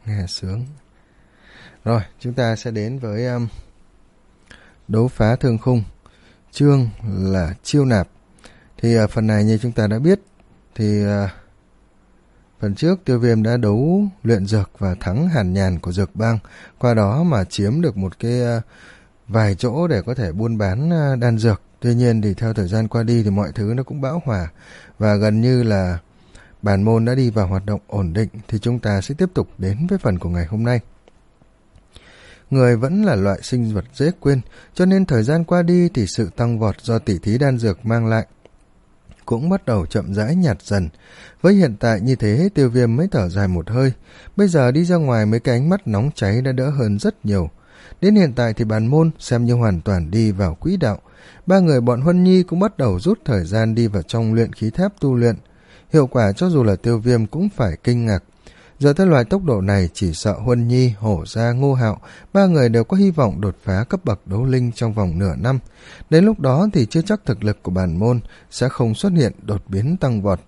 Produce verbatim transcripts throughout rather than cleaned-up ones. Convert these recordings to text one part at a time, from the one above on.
nghe sướng. Rồi, chúng ta sẽ đến với um, đấu phá thương khung. Chương là chiêu nạp. Thì uh, phần này như chúng ta đã biết, thì uh, phần trước Tiêu Viêm đã đấu luyện dược và thắng Hàn Nhàn của Dược Bang, qua đó mà chiếm được một cái uh, vài chỗ để có thể buôn bán uh, đan dược. Tuy nhiên thì theo thời gian qua đi thì mọi thứ nó cũng bão hòa, và gần như là bản môn đã đi vào hoạt động ổn định. Thì chúng ta sẽ tiếp tục đến với phần của ngày hôm nay. Người vẫn là loại sinh vật dễ quên, cho nên thời gian qua đi thì sự tăng vọt do tỉ thí đan dược mang lại cũng bắt đầu chậm rãi nhạt dần. Với hiện tại như thế, Tiêu Viêm mới thở dài một hơi. Bây giờ đi ra ngoài mấy cái ánh mắt nóng cháy đã đỡ hơn rất nhiều. Đến hiện tại thì bản môn xem như hoàn toàn đi vào quỹ đạo. Ba người bọn Huân Nhi cũng bắt đầu rút thời gian đi vào trong luyện khí tháp tu luyện. Hiệu quả cho dù là Tiêu Viêm cũng phải kinh ngạc. Giờ tới loại tốc độ này, chỉ sợ Huân Nhi, Hổ Gia, Ngô Hạo, ba người đều có hy vọng đột phá cấp bậc đấu linh trong vòng nửa năm. Đến lúc đó thì chưa chắc thực lực của bản môn sẽ không xuất hiện đột biến tăng vọt.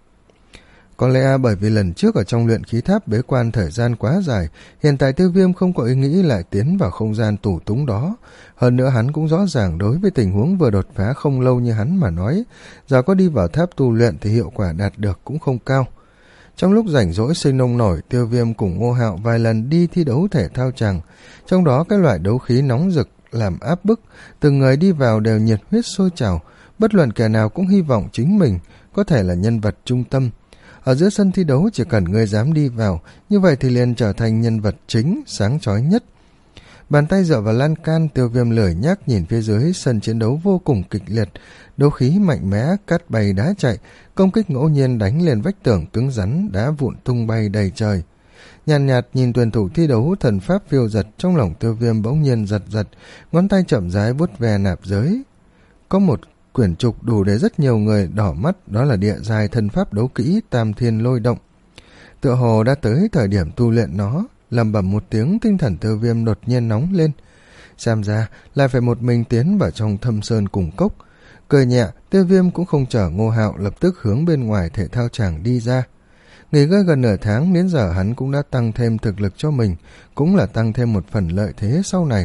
Có lẽ bởi vì lần trước ở trong luyện khí tháp bế quan thời gian quá dài, hiện tại Tiêu Viêm không có ý nghĩ lại tiến vào không gian tù túng đó. Hơn nữa hắn cũng rõ ràng đối với tình huống vừa đột phá không lâu như hắn mà nói, giờ có đi vào tháp tu luyện thì hiệu quả đạt được cũng không cao. Trong lúc rảnh rỗi sinh nông nổi, Tiêu Viêm cùng Ngô Hạo vài lần đi thi đấu thể thao chàng, trong đó cái loại đấu khí nóng rực làm áp bức, từng người đi vào đều nhiệt huyết sôi trào, bất luận kẻ nào cũng hy vọng chính mình có thể là nhân vật trung tâm. Ở giữa sân thi đấu chỉ cần người dám đi vào, như vậy thì liền trở thành nhân vật chính, sáng chói nhất. Bàn tay dựa vào lan can, Tiêu Viêm lười nhác nhìn phía dưới sân chiến đấu vô cùng kịch liệt, đấu khí mạnh mẽ, cát bay đá chạy, công kích ngẫu nhiên đánh lên vách tường cứng rắn, đá vụn tung bay đầy trời. Nhàn nhạt, nhạt nhìn tuyển thủ thi đấu thần pháp phiêu giật, trong lòng Tiêu Viêm bỗng nhiên giật giật, ngón tay chậm rãi vuốt ve nạp giới. Có một quyển trục đủ để rất nhiều người đỏ mắt, đó là địa giai thần pháp đấu kỹ Tam Thiên Lôi Động. Tựa hồ đã tới thời điểm tu luyện nó, lầm bầm một tiếng, tinh thần Tiêu Viêm đột nhiên nóng lên. Xem ra lại phải một mình tiến vào trong thâm sơn cùng cốc. Cười nhẹ, Tiêu Viêm cũng không chờ Ngô Hạo, lập tức hướng bên ngoài thể thao tràng đi ra. Nghỉ ngơi gần nửa tháng, đến giờ hắn cũng đã tăng thêm thực lực cho mình, cũng là tăng thêm một phần lợi thế sau này.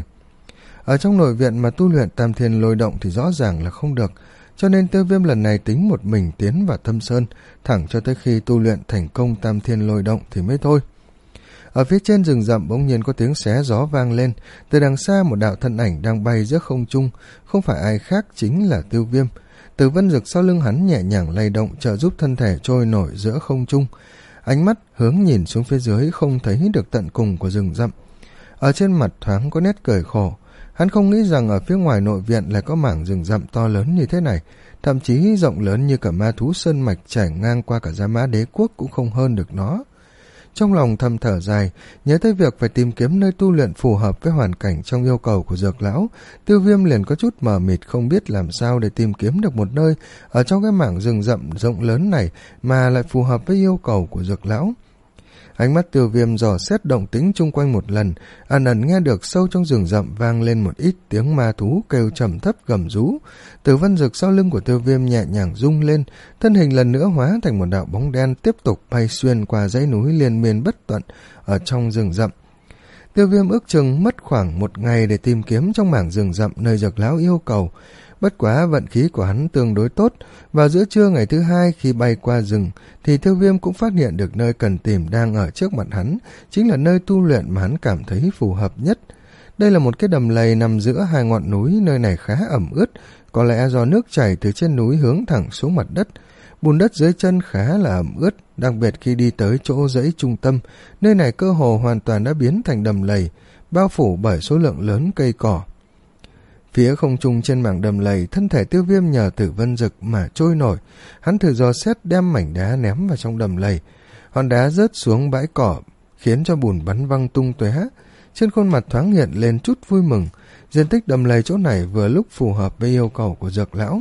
Ở trong nội viện mà tu luyện Tam Thiên Lôi Động thì rõ ràng là không được, cho nên Tiêu Viêm lần này tính một mình tiến vào thâm sơn, thẳng cho tới khi tu luyện thành công Tam Thiên Lôi Động thì mới thôi. Ở phía trên rừng rậm bỗng nhiên có tiếng xé gió vang lên, từ đằng xa một đạo thân ảnh đang bay giữa không trung, không phải ai khác chính là Tiêu Viêm. Từ vân dực sau lưng hắn nhẹ nhàng lay động, trợ giúp thân thể trôi nổi giữa không trung. Ánh mắt hướng nhìn xuống phía dưới, không thấy được tận cùng của rừng rậm. Ở trên mặt thoáng có nét cười khổ. Hắn không nghĩ rằng ở phía ngoài nội viện lại có mảng rừng rậm to lớn như thế này, thậm chí rộng lớn như cả ma thú sơn mạch trải ngang qua cả Gia Mã Đế Quốc cũng không hơn được nó. Trong lòng thầm thở dài, nhớ tới việc phải tìm kiếm nơi tu luyện phù hợp với hoàn cảnh trong yêu cầu của Dược Lão, Tiêu Viêm liền có chút mờ mịt, không biết làm sao để tìm kiếm được một nơi ở trong cái mảng rừng rậm rộng lớn này mà lại phù hợp với yêu cầu của Dược Lão. Ánh mắt Tiêu Viêm dò xét động tĩnh chung quanh một lần, ẩn ẩn nghe được sâu trong rừng rậm vang lên một ít tiếng ma thú kêu trầm thấp gầm rú. Từ vân dực sau lưng của Tiêu Viêm nhẹ nhàng rung lên, thân hình lần nữa hóa thành một đạo bóng đen tiếp tục bay xuyên qua dãy núi liên miên bất tận ở trong rừng rậm. Tiêu Viêm ước chừng mất khoảng một ngày để tìm kiếm trong mảng rừng rậm nơi Dược Lão yêu cầu. Bất quá vận khí của hắn tương đối tốt, vào giữa trưa ngày thứ hai khi bay qua rừng thì Tiêu Viêm cũng phát hiện được nơi cần tìm đang ở trước mặt hắn, chính là nơi tu luyện mà hắn cảm thấy phù hợp nhất. Đây là một cái đầm lầy nằm giữa hai ngọn núi, nơi này khá ẩm ướt, có lẽ do nước chảy từ trên núi hướng thẳng xuống mặt đất. Bùn đất dưới chân khá là ẩm ướt, đặc biệt khi đi tới chỗ dãy trung tâm, nơi này cơ hồ hoàn toàn đã biến thành đầm lầy, bao phủ bởi số lượng lớn cây cỏ. Phía không trung trên mảng đầm lầy, thân thể Tiêu Viêm nhờ Tử Vân Dực mà trôi nổi. Hắn thử dò xét đem mảnh đá ném vào trong đầm lầy. Hòn đá rớt xuống bãi cỏ, khiến cho bùn bắn văng tung tóe. Trên khuôn mặt thoáng hiện lên chút vui mừng. Diện tích đầm lầy chỗ này vừa lúc phù hợp với yêu cầu của Dược Lão.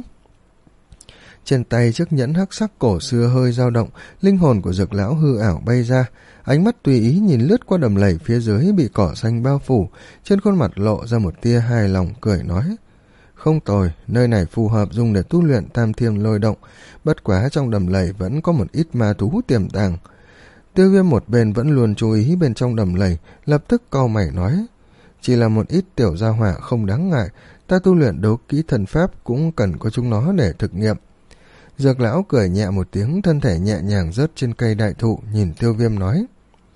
Trên tay chiếc nhẫn hắc sắc cổ xưa hơi dao động, linh hồn của Dược Lão hư ảo bay ra. Ánh mắt tùy ý nhìn lướt qua đầm lầy phía dưới bị cỏ xanh bao phủ, trên khuôn mặt lộ ra một tia hài lòng, cười nói: "Không tồi, nơi này phù hợp dùng để tu luyện Tam Thiên Lôi Động, bất quá trong đầm lầy vẫn có một ít ma thú tiềm tàng. Tiêu Viêm một bên vẫn luôn chú ý bên trong đầm lầy, lập tức cau mày nói: chỉ là một ít tiểu gia hỏa không đáng ngại, ta tu luyện đấu kỹ thần pháp cũng cần có chúng nó để thực nghiệm. Dược lão cười nhẹ một tiếng, thân thể nhẹ nhàng rớt trên cây đại thụ, nhìn Tiêu Viêm nói: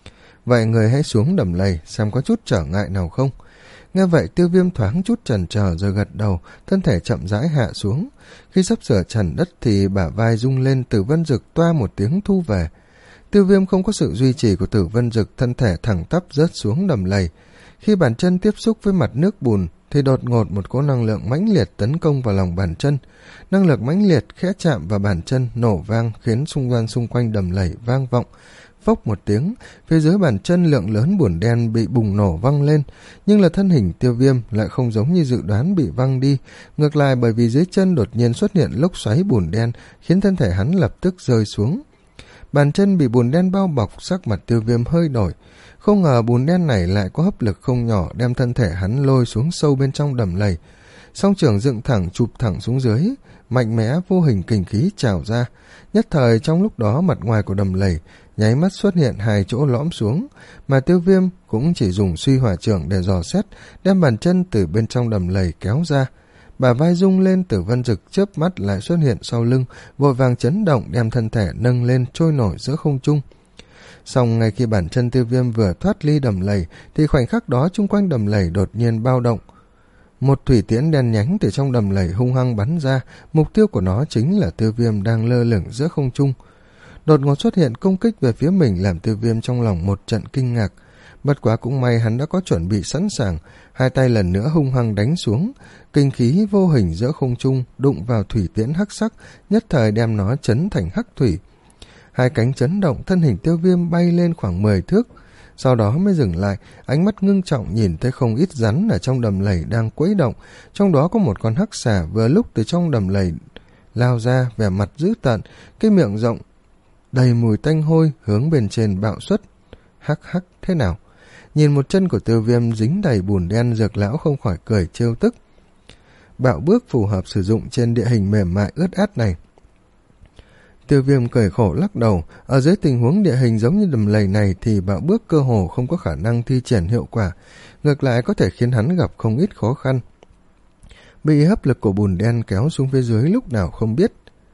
vậy người hãy xuống đầm lầy xem có chút trở ngại nào không. Nghe vậy Tiêu Viêm thoáng chút chần chờ rồi gật đầu, thân thể chậm rãi hạ xuống. Khi sắp sửa trần đất thì bả vai rung lên, Tử Vân Dực toa một tiếng thu về. Tiêu Viêm không có sự duy trì của Tử Vân Dực, thân thể thẳng tắp rớt xuống đầm lầy. Khi bàn chân tiếp xúc với mặt nước bùn thì đột ngột một cỗ năng lượng mãnh liệt tấn công vào lòng bàn chân. Năng lượng mãnh liệt khẽ chạm vào bàn chân, nổ vang khiến xung quanh xung quanh đầm lầy vang vọng. Phốc một tiếng, phía dưới bàn chân lượng lớn bùn đen bị bùng nổ văng lên, nhưng là thân hình Tiêu Viêm lại không giống như dự đoán bị văng đi, ngược lại bởi vì dưới chân đột nhiên xuất hiện lốc xoáy bùn đen, khiến thân thể hắn lập tức rơi xuống. Bàn chân bị bùn đen bao bọc, sắc mặt Tiêu Viêm hơi đổi, không ngờ bùn đen này lại có hấp lực không nhỏ, đem thân thể hắn lôi xuống sâu bên trong đầm lầy. Song trường dựng thẳng chụp thẳng xuống dưới, mạnh mẽ vô hình kình khí trào ra. Nhất thời trong lúc đó mặt ngoài của đầm lầy nháy mắt xuất hiện hai chỗ lõm xuống, mà Tiêu Viêm cũng chỉ dùng suy hỏa trưởng để dò xét, đem bàn chân từ bên trong đầm lầy kéo ra. Bả vai rung lên, Tử Vân Dực chớp mắt lại xuất hiện sau lưng, vội vàng chấn động đem thân thể nâng lên trôi nổi giữa không trung. Song ngay khi bàn chân Tiêu Viêm vừa thoát ly đầm lầy thì khoảnh khắc đó chung quanh đầm lầy đột nhiên bao động. Một thủy tiễn đen nhánh từ trong đầm lầy hung hăng bắn ra, mục tiêu của nó chính là Tiêu Viêm đang lơ lửng giữa không trung. Đột ngột xuất hiện công kích về phía mình làm Tiêu Viêm trong lòng một trận kinh ngạc. Bất quá cũng may hắn đã có chuẩn bị sẵn sàng, hai tay lần nữa hung hăng đánh xuống, kinh khí vô hình giữa không trung đụng vào thủy tiễn hắc sắc, nhất thời đem nó chấn thành hắc thủy. Hai cánh chấn động, thân hình Tiêu Viêm bay lên khoảng mười thước, sau đó mới dừng lại, ánh mắt ngưng trọng nhìn thấy không ít rắn ở trong đầm lầy đang quấy động, trong đó có một con hắc xà vừa lúc từ trong đầm lầy lao ra, vẻ mặt dữ tợn, cái miệng rộng đầy mùi tanh hôi hướng bên trên bạo xuất. Hắc hắc, thế nào? Nhìn một chân của Tiêu Viêm dính đầy bùn đen, Dược lão không khỏi cười trêu tức. Bạo bước phù hợp sử dụng trên địa hình mềm mại ướt át này. Tiêu Viêm cười khổ lắc đầu, ở dưới tình huống địa hình giống như đầm lầy này thì bạo bước cơ hồ không có khả năng thi triển hiệu quả, ngược lại có thể khiến hắn gặp không ít khó khăn. Bị hấp lực của bùn đen kéo xuống phía dưới lúc nào không biết.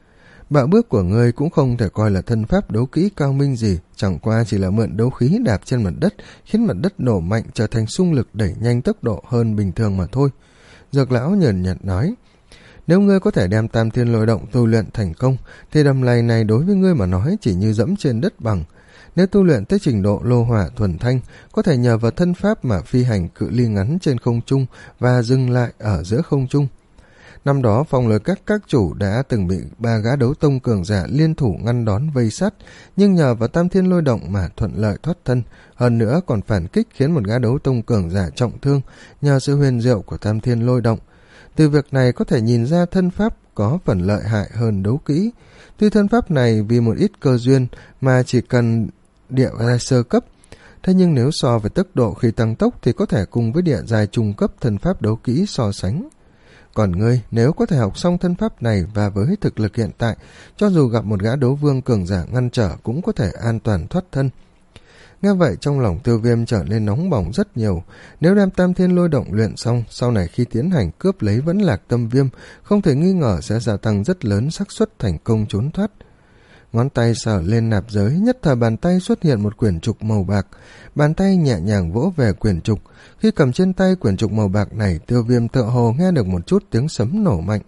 Bạo bước của ngươi cũng không thể coi là thân pháp đấu kỹ cao minh gì, chẳng qua chỉ là mượn đấu khí đạp trên mặt đất, khiến mặt đất nổ mạnh trở thành xung lực đẩy nhanh tốc độ hơn bình thường mà thôi. Dược lão nhợn nhạt nói, nếu ngươi có thể đem Tam Thiên Lôi Động tu luyện thành công, thì đầm lầy này đối với ngươi mà nói chỉ như dẫm trên đất bằng. Nếu tu luyện tới trình độ lô hỏa thuần thanh, có thể nhờ vào thân pháp mà phi hành cự ly ngắn trên không trung và dừng lại ở giữa không trung. Năm đó Phong Lôi Các các chủ đã từng bị ba gã đấu tông cường giả liên thủ ngăn đón vây sát, nhưng nhờ vào Tam Thiên Lôi Động mà thuận lợi thoát thân, hơn nữa còn phản kích khiến một gã đấu tông cường giả trọng thương nhờ sự huyền diệu của Tam Thiên Lôi Động. Từ việc này có thể nhìn ra thân pháp có phần lợi hại hơn đấu kỹ. Tuy thân pháp này vì một ít cơ duyên mà chỉ cần địa giai sơ cấp, thế nhưng nếu so với tốc độ khi tăng tốc thì có thể cùng với địa giai trung cấp thân pháp đấu kỹ so sánh. Còn ngươi, nếu có thể học xong thân pháp này và với thực lực hiện tại, cho dù gặp một gã đấu vương cường giả ngăn trở cũng có thể an toàn thoát thân. Nghe vậy trong lòng Tiêu Viêm trở nên nóng bỏng rất nhiều. Nếu đem Tam Thiên Lôi Động luyện xong, sau này khi tiến hành cướp lấy Vẫn Lạc Tâm Viêm, không thể nghi ngờ sẽ gia tăng rất lớn xác suất thành công trốn thoát. Ngón tay sờ lên nạp giới, nhất thời bàn tay xuất hiện một quyển trục màu bạc. Bàn tay nhẹ nhàng vỗ về quyển trục. Khi cầm trên tay quyển trục màu bạc này, Tiêu Viêm tựa hồ nghe được một chút tiếng sấm nổ mạnh.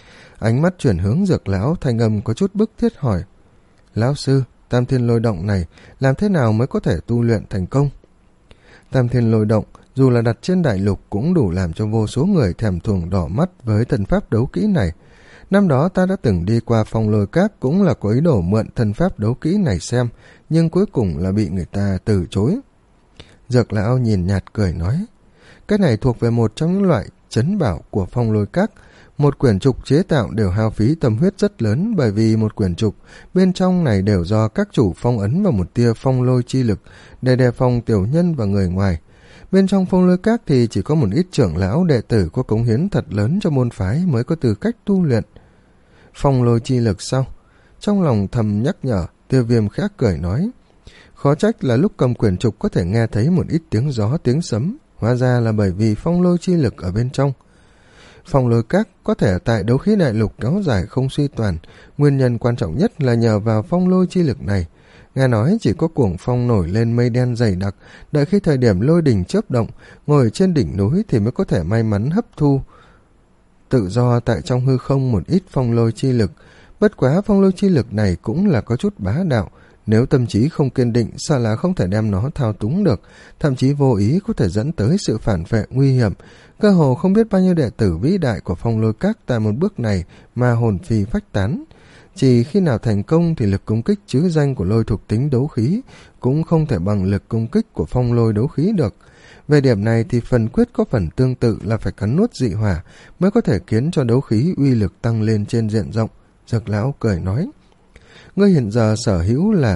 Ánh mắt chuyển hướng Dược lão, thanh âm có chút bức thiết hỏi, lão sư, Tam Thiên Lôi Động này làm thế nào mới có thể tu luyện thành công? Tam Thiên Lôi Động dù là đặt trên đại lục cũng đủ làm cho vô số người thèm thuồng đỏ mắt với thần pháp đấu kỹ này. Năm đó ta đã từng đi qua Phong Lôi Các cũng là có ý đồ mượn thần pháp đấu kỹ này xem, nhưng cuối cùng là bị người ta từ chối. Dược lão nhìn nhạt cười nói, cái này thuộc về một trong những loại trấn bảo của Phong Lôi Các. Một quyển trục chế tạo đều hao phí tâm huyết rất lớn, bởi vì một quyển trục bên trong này đều do các chủ phong ấn vào một tia phong lôi chi lực để đề phòng tiểu nhân và người ngoài. Bên trong Phong Lôi Các thì chỉ có một ít trưởng lão đệ tử có cống hiến thật lớn cho môn phái mới có tư cách tu luyện. Phong lôi chi lực sao? Trong lòng thầm nhắc nhở, Tiêu Viêm khẽ cười nói, Khó trách là lúc cầm quyển trục có thể nghe thấy một ít tiếng gió tiếng sấm, hóa ra là bởi vì phong lôi chi lực ở bên trong. Phong lôi các có thể tại đấu khí đại lục kéo dài không suy toàn, nguyên nhân quan trọng nhất là nhờ vào phong lôi chi lực này. Nghe nói chỉ có cuồng phong nổi lên mây đen dày đặc, đợi khi thời điểm lôi đình chớp động, ngồi trên đỉnh núi thì mới có thể may mắn hấp thu tự do tại trong hư không một ít phong lôi chi lực. Bất quá phong lôi chi lực này cũng là có chút bá đạo, nếu tâm trí không kiên định sợ là không thể đem nó thao túng được, thậm chí vô ý có thể dẫn tới sự phản vệ nguy hiểm. Cơ hồ không biết bao nhiêu đệ tử vĩ đại của phong lôi các tại một bước này mà hồn phi phách tán. Chỉ khi nào thành công thì lực công kích chứ danh của lôi thuộc tính đấu khí cũng không thể bằng lực công kích của phong lôi đấu khí được. Về điểm này thì phần quyết có phần tương tự là phải cắn nuốt dị hỏa mới có thể khiến cho đấu khí uy lực tăng lên trên diện rộng. Dược lão cười nói, ngươi hiện giờ sở hữu là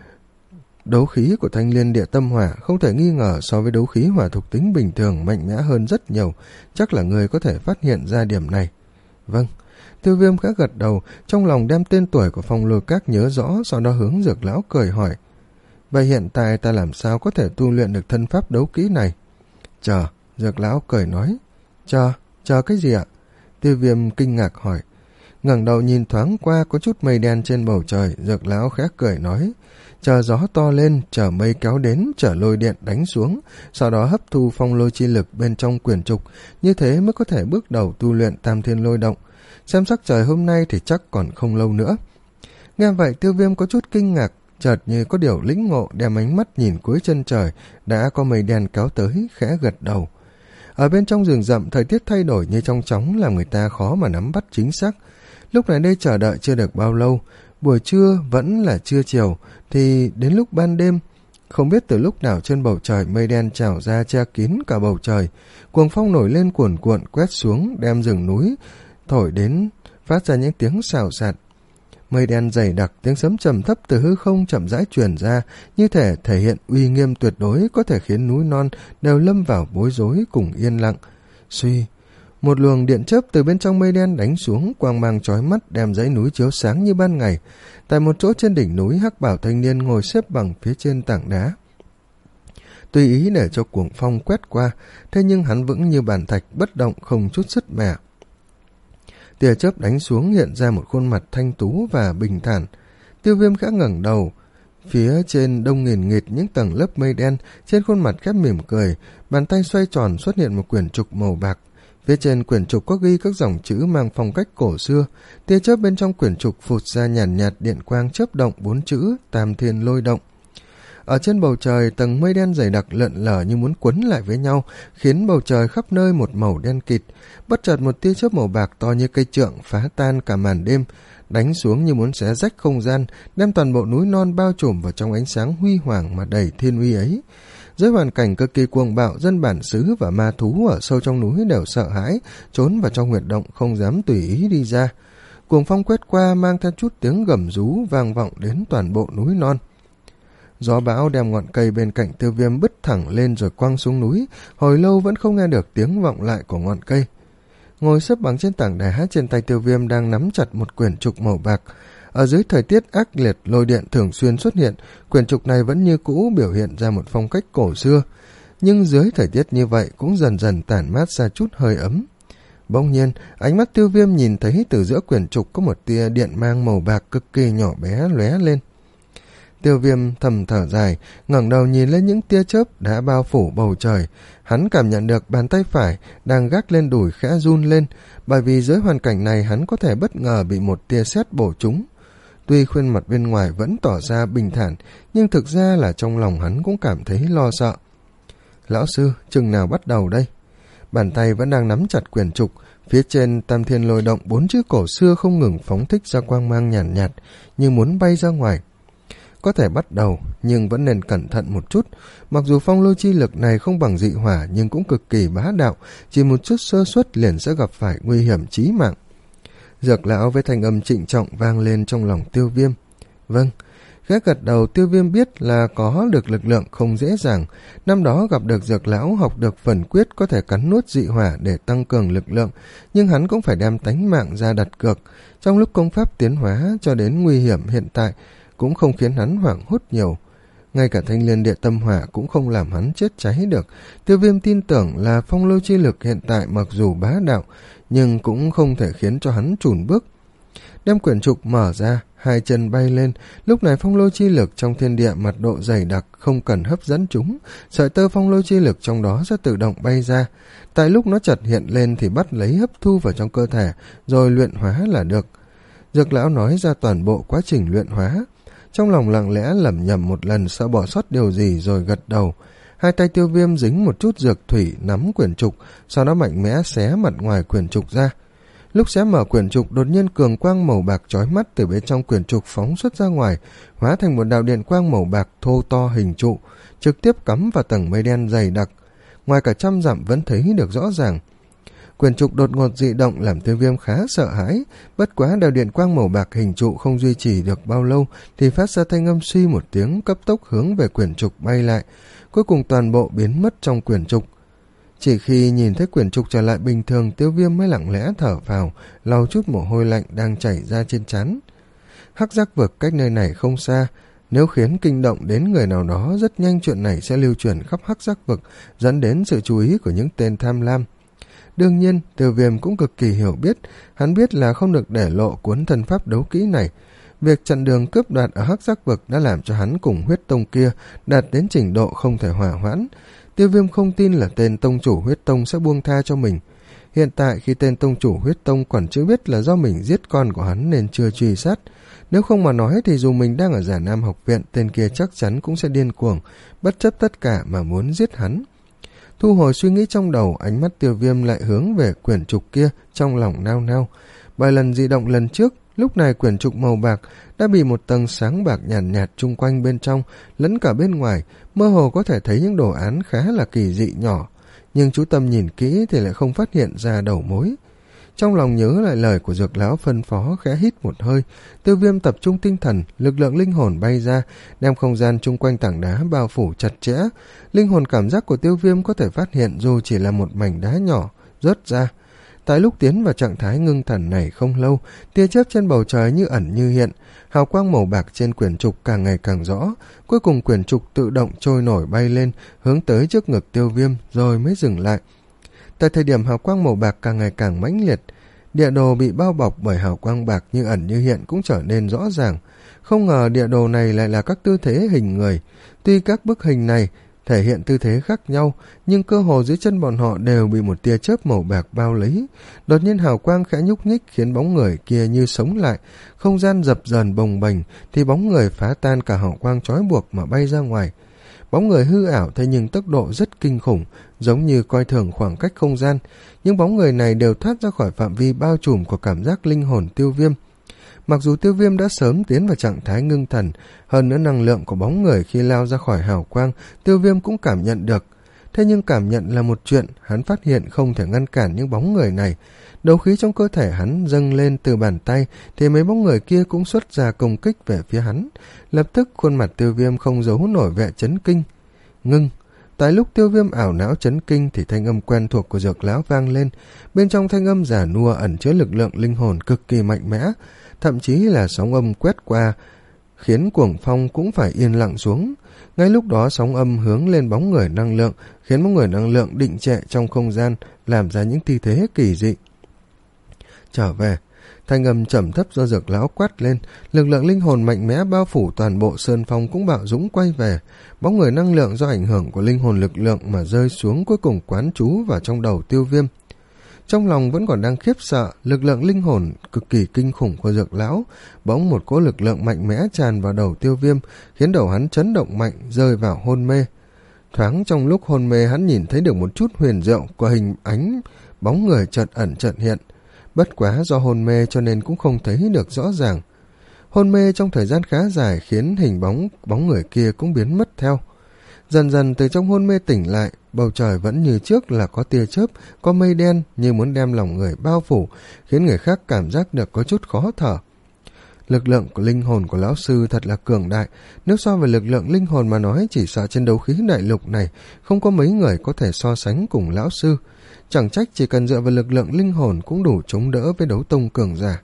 đấu khí của thanh liên địa tâm hỏa, không thể nghi ngờ so với đấu khí hỏa thuộc tính bình thường mạnh mẽ hơn rất nhiều, chắc là ngươi có thể phát hiện ra điểm này. Vâng. Tiêu Viêm khẽ gật đầu, trong lòng đem tên tuổi của phong lôi các nhớ rõ, sau đó hướng Dược lão cười hỏi, vậy hiện tại ta làm sao có thể tu luyện được thân pháp đấu kỹ này? Chờ, Dược lão cười nói. Chờ, chờ cái gì ạ? Tiêu Viêm kinh ngạc hỏi. Ngẩng đầu nhìn thoáng qua có chút mây đen trên bầu trời, Dược lão khẽ cười nói, chờ gió to lên, chờ mây kéo đến, chờ lôi điện đánh xuống, sau đó hấp thu phong lôi chi lực bên trong quyển trục, như thế mới có thể bước đầu tu luyện tam thiên lôi động. Xem sắc trời hôm nay thì chắc còn không lâu nữa. Nghe vậy Tiêu Viêm có chút kinh ngạc, chợt như có điều lĩnh ngộ, đem ánh mắt nhìn cuối chân trời, đã có mây đen kéo tới, khẽ gật đầu. Ở bên trong rừng rậm, thời tiết thay đổi như trong chóng làm người ta khó mà nắm bắt chính xác. Lúc này đây chờ đợi chưa được bao lâu, buổi trưa vẫn là trưa chiều, thì đến lúc ban đêm, không biết từ lúc nào trên bầu trời mây đen trào ra che kín cả bầu trời, cuồng phong nổi lên cuồn cuộn quét xuống, đem rừng núi thổi đến phát ra những tiếng xào xạc. Mây đen dày đặc, tiếng sấm trầm thấp từ hư không chậm rãi truyền ra, như thể thể hiện uy nghiêm tuyệt đối, có thể khiến núi non đều lâm vào bối rối cùng yên lặng. Suy, một luồng điện chớp từ bên trong mây đen đánh xuống, quang mang chói mắt đem dãy núi chiếu sáng như ban ngày. Tại một chỗ trên đỉnh núi, hắc bảo thanh niên ngồi xếp bằng phía trên tảng đá, tùy ý để cho cuồng phong quét qua, thế nhưng hắn vững như bàn thạch, bất động không chút sứt mẻ. Tia chớp đánh xuống hiện ra một khuôn mặt thanh tú và bình thản. Tiêu Viêm khẽ ngẩng đầu, phía trên đông nghìn nghịt những tầng lớp mây đen, trên khuôn mặt khép mỉm cười, bàn tay xoay tròn xuất hiện một quyển trục màu bạc. Phía trên quyển trục có ghi các dòng chữ mang phong cách cổ xưa, tia chớp bên trong quyển trục phụt ra nhàn nhạt, nhạt điện quang chớp động bốn chữ tam thiên lôi động. Ở trên bầu trời, tầng mây đen dày đặc lượn lờ như muốn quấn lại với nhau, khiến bầu trời khắp nơi một màu đen kịt. Bất chợt một tia chớp màu bạc to như cây trượng phá tan cả màn đêm, đánh xuống như muốn xé rách không gian, đem toàn bộ núi non bao trùm vào trong ánh sáng huy hoàng mà đầy thiên uy ấy. Dưới hoàn cảnh cực kỳ cuồng bạo, dân bản xứ và ma thú ở sâu trong núi đều sợ hãi, trốn vào trong huyệt động không dám tùy ý đi ra. Cuồng phong quét qua mang theo chút tiếng gầm rú vang vọng đến toàn bộ núi non. Gió bão đem ngọn cây bên cạnh Tiêu Viêm bứt thẳng lên rồi quăng xuống núi, hồi lâu vẫn không nghe được tiếng vọng lại của ngọn cây. Ngồi xếp bằng trên tảng đá, trên tay Tiêu Viêm đang nắm chặt một quyển trục màu bạc. Ở dưới thời tiết ác liệt, lôi điện thường xuyên xuất hiện, quyển trục này vẫn như cũ biểu hiện ra một phong cách cổ xưa, nhưng dưới thời tiết như vậy cũng dần dần tản mát ra chút hơi ấm. Bỗng nhiên, ánh mắt Tiêu Viêm nhìn thấy từ giữa quyển trục có một tia điện mang màu bạc cực kỳ nhỏ bé lóe lên. Tiêu Viêm thầm thở dài, ngẩng đầu nhìn lên những tia chớp đã bao phủ bầu trời. Hắn cảm nhận được bàn tay phải đang gác lên đùi khẽ run lên, bởi vì dưới hoàn cảnh này hắn có thể bất ngờ bị một tia sét bổ trúng. Tuy khuôn mặt bên ngoài vẫn tỏ ra bình thản, nhưng thực ra là trong lòng hắn cũng cảm thấy lo sợ. Lão sư, chừng nào bắt đầu đây? Bàn tay vẫn đang nắm chặt quyển trục, phía trên tam thiên lôi động bốn chữ cổ xưa không ngừng phóng thích ra quang mang nhàn nhạt, nhạt, như muốn bay ra ngoài. Có thể bắt đầu, nhưng vẫn nên cẩn thận một chút. Mặc dù phong lôi chi lực này không bằng dị hỏa, nhưng cũng cực kỳ bá đạo, chỉ một chút sơ suất liền sẽ gặp phải nguy hiểm chí mạng. Dược lão với thanh âm trịnh trọng vang lên trong lòng Tiêu Viêm. Vâng, khẽ gật đầu. Tiêu Viêm biết là có được lực lượng không dễ dàng. Năm đó gặp được Dược lão, học được phần quyết có thể cắn nuốt dị hỏa để tăng cường lực lượng, nhưng hắn cũng phải đem tánh mạng ra đặt cược. Trong lúc công pháp tiến hóa cho đến nguy hiểm hiện tại, cũng không khiến hắn hoảng hốt nhiều. ngay cả thanh liên địa tâm hỏa cũng không làm hắn chết cháy được. Tiêu Viêm tin tưởng là phong lôi chi lực hiện tại mặc dù bá đạo, nhưng cũng không thể khiến cho hắn chùn bước. Đem quyển trục mở ra, hai chân bay lên, lúc này phong lôi chi lực trong thiên địa mật độ dày đặc, không cần hấp dẫn chúng, sợi tơ phong lôi chi lực trong đó sẽ tự động bay ra. Tại lúc nó chợt hiện lên thì bắt lấy hấp thu vào trong cơ thể, rồi luyện hóa là được. Dược lão nói ra toàn bộ quá trình luyện hóa, trong lòng lặng lẽ lẩm nhẩm một lần sợ bỏ sót điều gì rồi gật đầu. Hai tay Tiêu Viêm dính một chút dược thủy nắm quyển trục, sau đó mạnh mẽ xé mặt ngoài quyển trục ra. Lúc xé mở quyển trục, đột nhiên cường quang màu bạc chói mắt từ bên trong quyển trục phóng xuất ra ngoài, hóa thành một đạo điện quang màu bạc thô to hình trụ, trực tiếp cắm vào tầng mây đen dày đặc. Ngoài cả trăm dặm vẫn thấy được rõ ràng. Quyển trục đột ngột dị động làm Tiêu Viêm khá sợ hãi, bất quá đạo điện quang màu bạc hình trụ không duy trì được bao lâu thì phát ra thanh âm suy một tiếng, cấp tốc hướng về quyển trục bay lại, cuối cùng toàn bộ biến mất trong quyển trục. Chỉ khi nhìn thấy quyển trục trở lại bình thường, Tiêu Viêm mới lặng lẽ thở vào, lau chút mồ hôi lạnh đang chảy ra trên trán. Hắc giác vực cách nơi này không xa, nếu khiến kinh động đến người nào đó, rất nhanh chuyện này sẽ lưu truyền khắp hắc giác vực, dẫn đến sự chú ý của những tên tham lam. Đương nhiên, Tiêu Viêm cũng cực kỳ hiểu biết, hắn biết là không được để lộ cuốn thân pháp đấu kỹ này. Việc chặn đường cướp đoạt ở hắc giác vực đã làm cho hắn cùng huyết tông kia đạt đến trình độ không thể hòa hoãn. Tiêu Viêm không tin là tên tông chủ huyết tông sẽ buông tha cho mình. Hiện tại khi tên tông chủ huyết tông còn chưa biết là do mình giết con của hắn nên chưa truy sát. Nếu không mà nói thì dù mình đang ở Giả Nam học viện, tên kia chắc chắn cũng sẽ điên cuồng, bất chấp tất cả mà muốn giết hắn. Thu hồi suy nghĩ trong đầu, ánh mắt Tiêu Viêm lại hướng về quyển trục kia, trong lòng nao nao. Bài lần di động lần trước, lúc này quyển trục màu bạc đã bị một tầng sáng bạc nhàn nhạt, nhạt chung quanh bên trong, lẫn cả bên ngoài, mơ hồ có thể thấy những đồ án khá là kỳ dị nhỏ, nhưng chú tâm nhìn kỹ thì lại không phát hiện ra đầu mối. Trong lòng nhớ lại lời của dược lão phân phó, khẽ hít một hơi, Tiêu Viêm tập trung tinh thần, lực lượng linh hồn bay ra, đem không gian chung quanh tảng đá bao phủ chặt chẽ. Linh hồn cảm giác của Tiêu Viêm có thể phát hiện dù chỉ là một mảnh đá nhỏ rớt ra. Tại lúc tiến vào trạng thái ngưng thần này không lâu, tia chớp trên bầu trời như ẩn như hiện, hào quang màu bạc trên quyển trục càng ngày càng rõ, cuối cùng quyển trục tự động trôi nổi bay lên, hướng tới trước ngực Tiêu Viêm rồi mới dừng lại. Tại thời điểm hào quang màu bạc càng ngày càng mãnh liệt, địa đồ bị bao bọc bởi hào quang bạc như ẩn như hiện cũng trở nên rõ ràng. Không ngờ địa đồ này lại là các tư thế hình người. Tuy các bức hình này thể hiện tư thế khác nhau, nhưng cơ hồ dưới chân bọn họ đều bị một tia chớp màu bạc bao lấy. Đột nhiên hào quang khẽ nhúc nhích khiến bóng người kia như sống lại, không gian dập dờn bồng bềnh thì bóng người phá tan cả hào quang trói buộc mà bay ra ngoài. Bóng người hư ảo thế nhưng tốc độ rất kinh khủng, giống như coi thường khoảng cách không gian. Những bóng người này đều thoát ra khỏi phạm vi bao trùm của cảm giác linh hồn Tiêu Viêm. Mặc dù Tiêu Viêm đã sớm tiến vào trạng thái ngưng thần, hơn nữa năng lượng của bóng người khi lao ra khỏi hào quang, Tiêu Viêm cũng cảm nhận được. Thế nhưng cảm nhận là một chuyện, hắn phát hiện không thể ngăn cản những bóng người này. Đấu khí trong cơ thể hắn dâng lên từ bàn tay, thì mấy bóng người kia cũng xuất ra công kích về phía hắn. Lập tức khuôn mặt Tiêu Viêm không giấu nổi vẻ chấn kinh. Ngưng! Tại lúc Tiêu Viêm ảo não chấn kinh thì thanh âm quen thuộc của dược lão vang lên. Bên trong thanh âm giả nua ẩn chứa lực lượng linh hồn cực kỳ mạnh mẽ, thậm chí là sóng âm quét qua, khiến cuồng phong cũng phải yên lặng xuống. Ngay lúc đó sóng âm hướng lên bóng người năng lượng, khiến bóng người năng lượng định trệ trong không gian, làm ra những tư thế kỳ dị. Trở về, thanh âm trầm thấp do dược lão quát lên, lực lượng linh hồn mạnh mẽ bao phủ toàn bộ sơn phong cũng bạo dũng quay về. Bóng người năng lượng do ảnh hưởng của linh hồn lực lượng mà rơi xuống, cuối cùng quán trú vào trong đầu Tiêu Viêm. Trong lòng vẫn còn đang khiếp sợ lực lượng linh hồn cực kỳ kinh khủng của dược lão, bỗng một cỗ lực lượng mạnh mẽ tràn vào đầu Tiêu Viêm, khiến đầu hắn chấn động mạnh, rơi vào hôn mê. Thoáng trong lúc hôn mê, hắn nhìn thấy được một chút huyền diệu của hình ánh bóng người chợt ẩn chợt hiện. Bất quá do hôn mê cho nên cũng không thấy được rõ ràng. Hôn mê trong thời gian khá dài khiến hình bóng bóng người kia cũng biến mất theo. Dần dần từ trong hôn mê tỉnh lại, bầu trời vẫn như trước là có tia chớp, có mây đen như muốn đem lòng người bao phủ, khiến người khác cảm giác được có chút khó thở. Lực lượng của linh hồn của lão sư thật là cường đại, nếu so với lực lượng linh hồn mà nói, chỉ sợ trên đấu khí đại lục này không có mấy người có thể so sánh cùng lão sư. Chẳng trách chỉ cần dựa vào lực lượng linh hồn cũng đủ chống đỡ với đấu tông cường giả.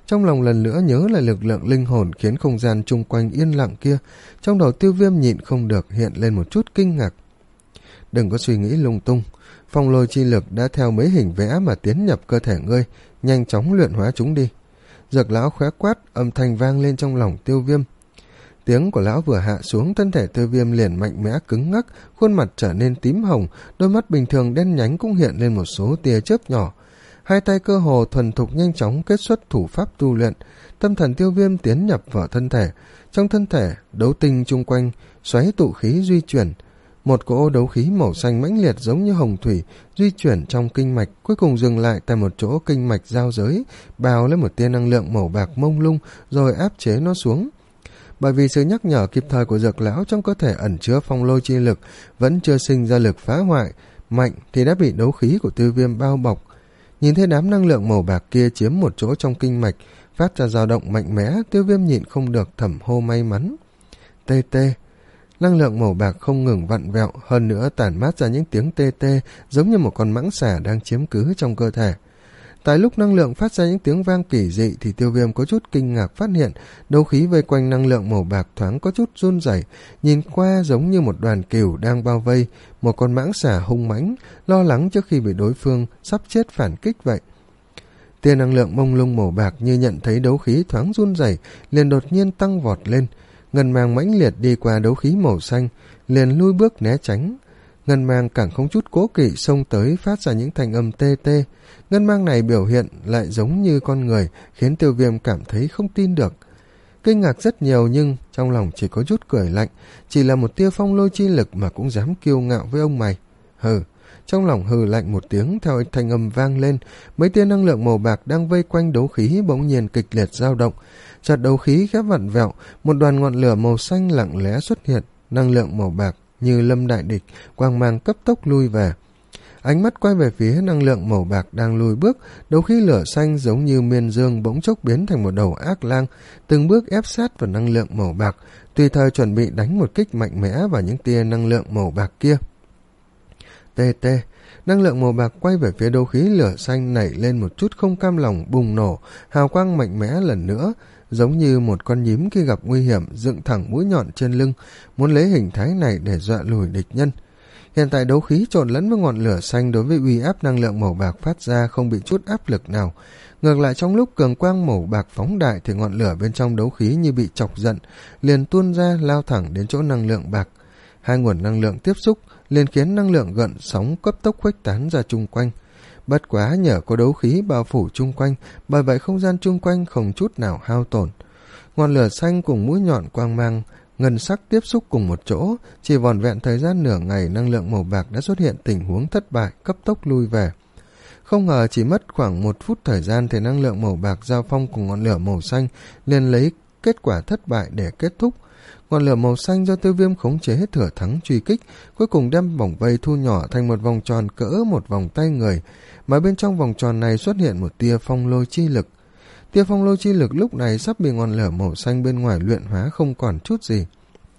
Trong lòng lần nữa nhớ lại lực lượng linh hồn khiến không gian chung quanh yên lặng kia, trong đầu Tiêu Viêm nhịn không được hiện lên một chút kinh ngạc. Đừng có suy nghĩ lung tung, phong lôi chi lực đã theo mấy hình vẽ mà tiến nhập cơ thể ngươi, nhanh chóng luyện hóa chúng đi. Dược lão khóe quát, âm thanh vang lên trong lòng Tiêu Viêm. Tiếng của lão vừa hạ xuống, thân thể Tiêu Viêm liền mạnh mẽ cứng ngắc, khuôn mặt trở nên tím hồng, đôi mắt bình thường đen nhánh cũng hiện lên một số tia chớp nhỏ. Hai tay cơ hồ thuần thục nhanh chóng kết xuất thủ pháp tu luyện, tâm thần Tiêu Viêm tiến nhập vào thân thể. Trong thân thể, đấu tinh chung quanh xoáy tụ khí duy chuyển, một cỗ đấu khí màu xanh mãnh liệt giống như hồng thủy duy chuyển trong kinh mạch, cuối cùng dừng lại tại một chỗ kinh mạch giao giới, bào lên một tia năng lượng màu bạc mông lung rồi áp chế nó xuống. Bởi vì sự nhắc nhở kịp thời của dược lão, trong cơ thể ẩn chứa phong lôi chi lực vẫn chưa sinh ra lực phá hoại mạnh thì đã bị đấu khí của Tiêu Viêm bao bọc. Nhìn thấy đám năng lượng màu bạc kia chiếm một chỗ trong kinh mạch, phát ra dao động mạnh mẽ, Tiêu Viêm nhịn không được thầm hô may mắn. Tê tê. Năng lượng màu bạc không ngừng vặn vẹo, hơn nữa tản mát ra những tiếng tê tê giống như một con mãng xà đang chiếm cứ trong cơ thể. Tại lúc năng lượng phát ra những tiếng vang kỳ dị thì Tiêu Viêm có chút kinh ngạc phát hiện đấu khí vây quanh năng lượng màu bạc thoáng có chút run rẩy, nhìn qua giống như một đoàn cừu đang bao vây một con mãng xà hung mãnh, lo lắng trước khi bị đối phương sắp chết phản kích vậy. Tia năng lượng mông lung màu bạc như nhận thấy đấu khí thoáng run rẩy, liền đột nhiên tăng vọt lên, ngân mang mãnh liệt đi qua đấu khí màu xanh, liền lui bước né tránh. Ngân mang càng không chút cố kỵ xông tới, phát ra những thanh âm tê tê. Ngân mang này biểu hiện lại giống như con người, khiến Tiêu Viêm cảm thấy không tin được. Kinh ngạc rất nhiều nhưng trong lòng chỉ có chút cười lạnh, chỉ là một tia phong lôi chi lực mà cũng dám kiêu ngạo với ông mày. Hừ, trong lòng hừ lạnh một tiếng, theo thanh âm vang lên, mấy tia năng lượng màu bạc đang vây quanh đấu khí bỗng nhiên kịch liệt dao động. Chợt đấu khí khép vặn vẹo, một đoàn ngọn lửa màu xanh lặng lẽ xuất hiện, năng lượng màu bạc như lâm đại địch, quang mang cấp tốc lui về. Ánh mắt quay về phía năng lượng màu bạc đang lùi bước, đấu khí lửa xanh giống như miên dương bỗng chốc biến thành một đầu ác lang, từng bước ép sát vào năng lượng màu bạc, tùy thời chuẩn bị đánh một kích mạnh mẽ vào những tia năng lượng màu bạc kia. Tê tê, năng lượng màu bạc quay về phía đấu khí lửa xanh nảy lên một chút không cam lòng bùng nổ, hào quang mạnh mẽ lần nữa, giống như một con nhím khi gặp nguy hiểm dựng thẳng mũi nhọn trên lưng, muốn lấy hình thái này để dọa lùi địch nhân. Hiện tại đấu khí trộn lẫn với ngọn lửa xanh đối với uy áp năng lượng màu bạc phát ra không bị chút áp lực nào. Ngược lại trong lúc cường quang màu bạc phóng đại thì ngọn lửa bên trong đấu khí như bị chọc giận, liền tuôn ra lao thẳng đến chỗ năng lượng bạc. Hai nguồn năng lượng tiếp xúc liền khiến năng lượng gợn sóng cấp tốc khuếch tán ra chung quanh. Bất quá nhờ có đấu khí bao phủ chung quanh, bởi vậy không gian chung quanh không chút nào hao tổn. Ngọn lửa xanh cùng mũi nhọn quang mang ngân sắc tiếp xúc cùng một chỗ, chỉ vỏn vẹn thời gian nửa ngày, năng lượng màu bạc đã xuất hiện tình huống thất bại, cấp tốc lui về. Không ngờ chỉ mất khoảng một phút thời gian thì năng lượng màu bạc giao phong cùng ngọn lửa màu xanh liền lấy kết quả thất bại để kết thúc. Ngọn lửa màu xanh do Tiêu Viêm khống chế thừa thắng truy kích, cuối cùng đem vòng vây thu nhỏ thành một vòng tròn cỡ một vòng tay người, mà bên trong vòng tròn này xuất hiện một tia phong lôi chi lực. Tia phong lôi chi lực lúc này sắp bị ngọn lửa màu xanh bên ngoài luyện hóa không còn chút gì.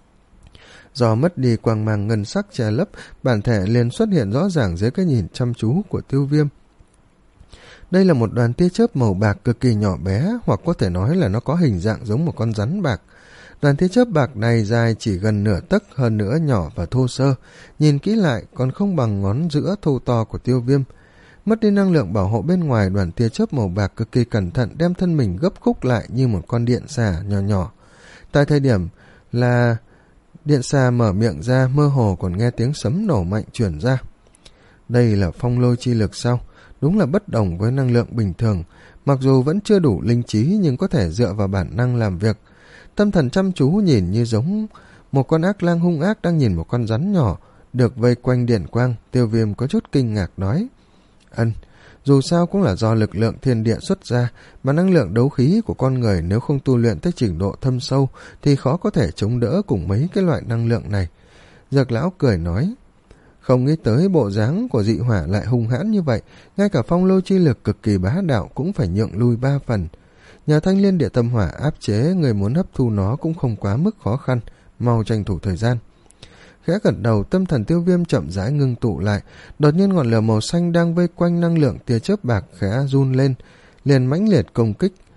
Do mất đi quang mang ngân sắc che lấp, bản thể liền xuất hiện rõ ràng dưới cái nhìn chăm chú của Tiêu Viêm. Đây là một đoàn tia chớp màu bạc cực kỳ nhỏ bé, hoặc có thể nói là nó có hình dạng giống một con rắn bạc. Đoàn tia chớp bạc này dài chỉ gần nửa tấc, hơn nữa nhỏ và thô sơ, nhìn kỹ lại còn không bằng ngón giữa thô to của Tiêu Viêm. Mất đi năng lượng bảo hộ bên ngoài, đoàn tia chớp màu bạc cực kỳ cẩn thận đem thân mình gấp khúc lại như một con điện xà nhỏ nhỏ. Tại thời điểm là điện xà mở miệng ra, mơ hồ còn nghe tiếng sấm nổ mạnh truyền ra. Đây là phong lôi chi lực sao? Đúng là bất đồng với năng lượng bình thường, mặc dù vẫn chưa đủ linh trí nhưng có thể dựa vào bản năng làm việc. Tâm thần chăm chú nhìn như giống một con ác lang hung ác đang nhìn một con rắn nhỏ được vây quanh điện quang. Tiêu Viêm có chút kinh ngạc nói: Ân, dù sao cũng là do lực lượng thiên địa xuất ra, mà năng lượng đấu khí của con người nếu không tu luyện tới trình độ thâm sâu thì khó có thể chống đỡ cùng mấy cái loại năng lượng này. Dược lão cười nói: Không nghĩ tới bộ dáng của dị hỏa lại hung hãn như vậy, ngay cả phong lôi chi lực cực kỳ bá đạo cũng phải nhượng lui ba phần. Nhờ thanh liên địa tâm hỏa áp chế, người muốn hấp thu nó cũng không quá mức khó khăn, mau tranh thủ thời gian. Khẽ gật đầu, tâm thần Tiêu Viêm chậm rãi ngưng tụ lại, đột nhiên ngọn lửa màu xanh đang vây quanh năng lượng tia chớp bạc khẽ run lên, liền mãnh liệt công kích,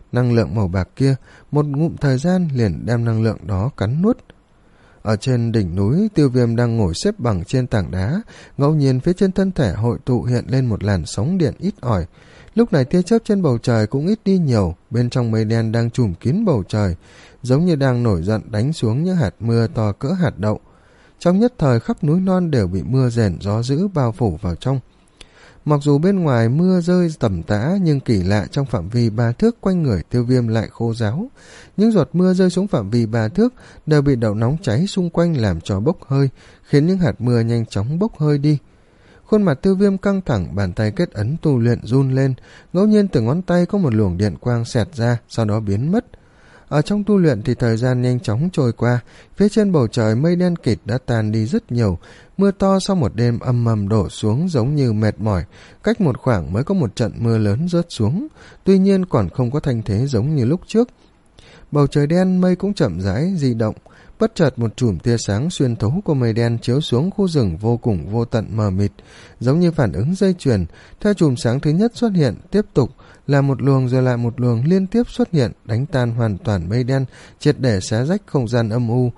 năng lượng màu bạc kia, một ngụm thời gian liền đem năng lượng đó cắn nuốt. Ở trên đỉnh núi, Tiêu Viêm đang ngồi xếp bằng trên tảng đá, ngẫu nhiên phía trên thân thể hội tụ hiện lên một làn sóng điện ít ỏi. Lúc này tia chớp trên bầu trời cũng ít đi nhiều, bên trong mây đen đang trùm kín bầu trời, giống như đang nổi giận đánh xuống những hạt mưa to cỡ hạt đậu. Trong nhất thời khắp núi non đều bị mưa rền gió dữ bao phủ vào trong. Mặc dù bên ngoài mưa rơi tầm tã, nhưng kỳ lạ trong phạm vi ba thước quanh người Tiêu Viêm lại khô ráo. Những giọt mưa rơi xuống phạm vi ba thước đều bị đậu nóng cháy xung quanh làm cho bốc hơi, khiến những hạt mưa nhanh chóng bốc hơi đi. Khuôn mặt Tiêu Viêm căng thẳng, bàn tay kết ấn tu luyện run lên, ngẫu nhiên từ ngón tay có một luồng điện quang xẹt ra, sau đó biến mất. Ở trong tu luyện thì thời gian nhanh chóng trôi qua, phía trên bầu trời mây đen kịt đã tan đi rất nhiều, mưa to sau một đêm âm ầm đổ xuống giống như mệt mỏi, cách một khoảng mới có một trận mưa lớn rớt xuống, tuy nhiên còn không có thanh thế giống như lúc trước. Bầu trời đen, mây cũng chậm rãi di động, bất chợt một chùm tia sáng xuyên thấu qua mây đen chiếu xuống khu rừng vô cùng vô tận mờ mịt, giống như phản ứng dây chuyền. Theo chùm sáng thứ nhất xuất hiện, tiếp tục là một luồng rồi lại một luồng liên tiếp xuất hiện, đánh tan hoàn toàn mây đen, triệt để xé rách không gian âm u.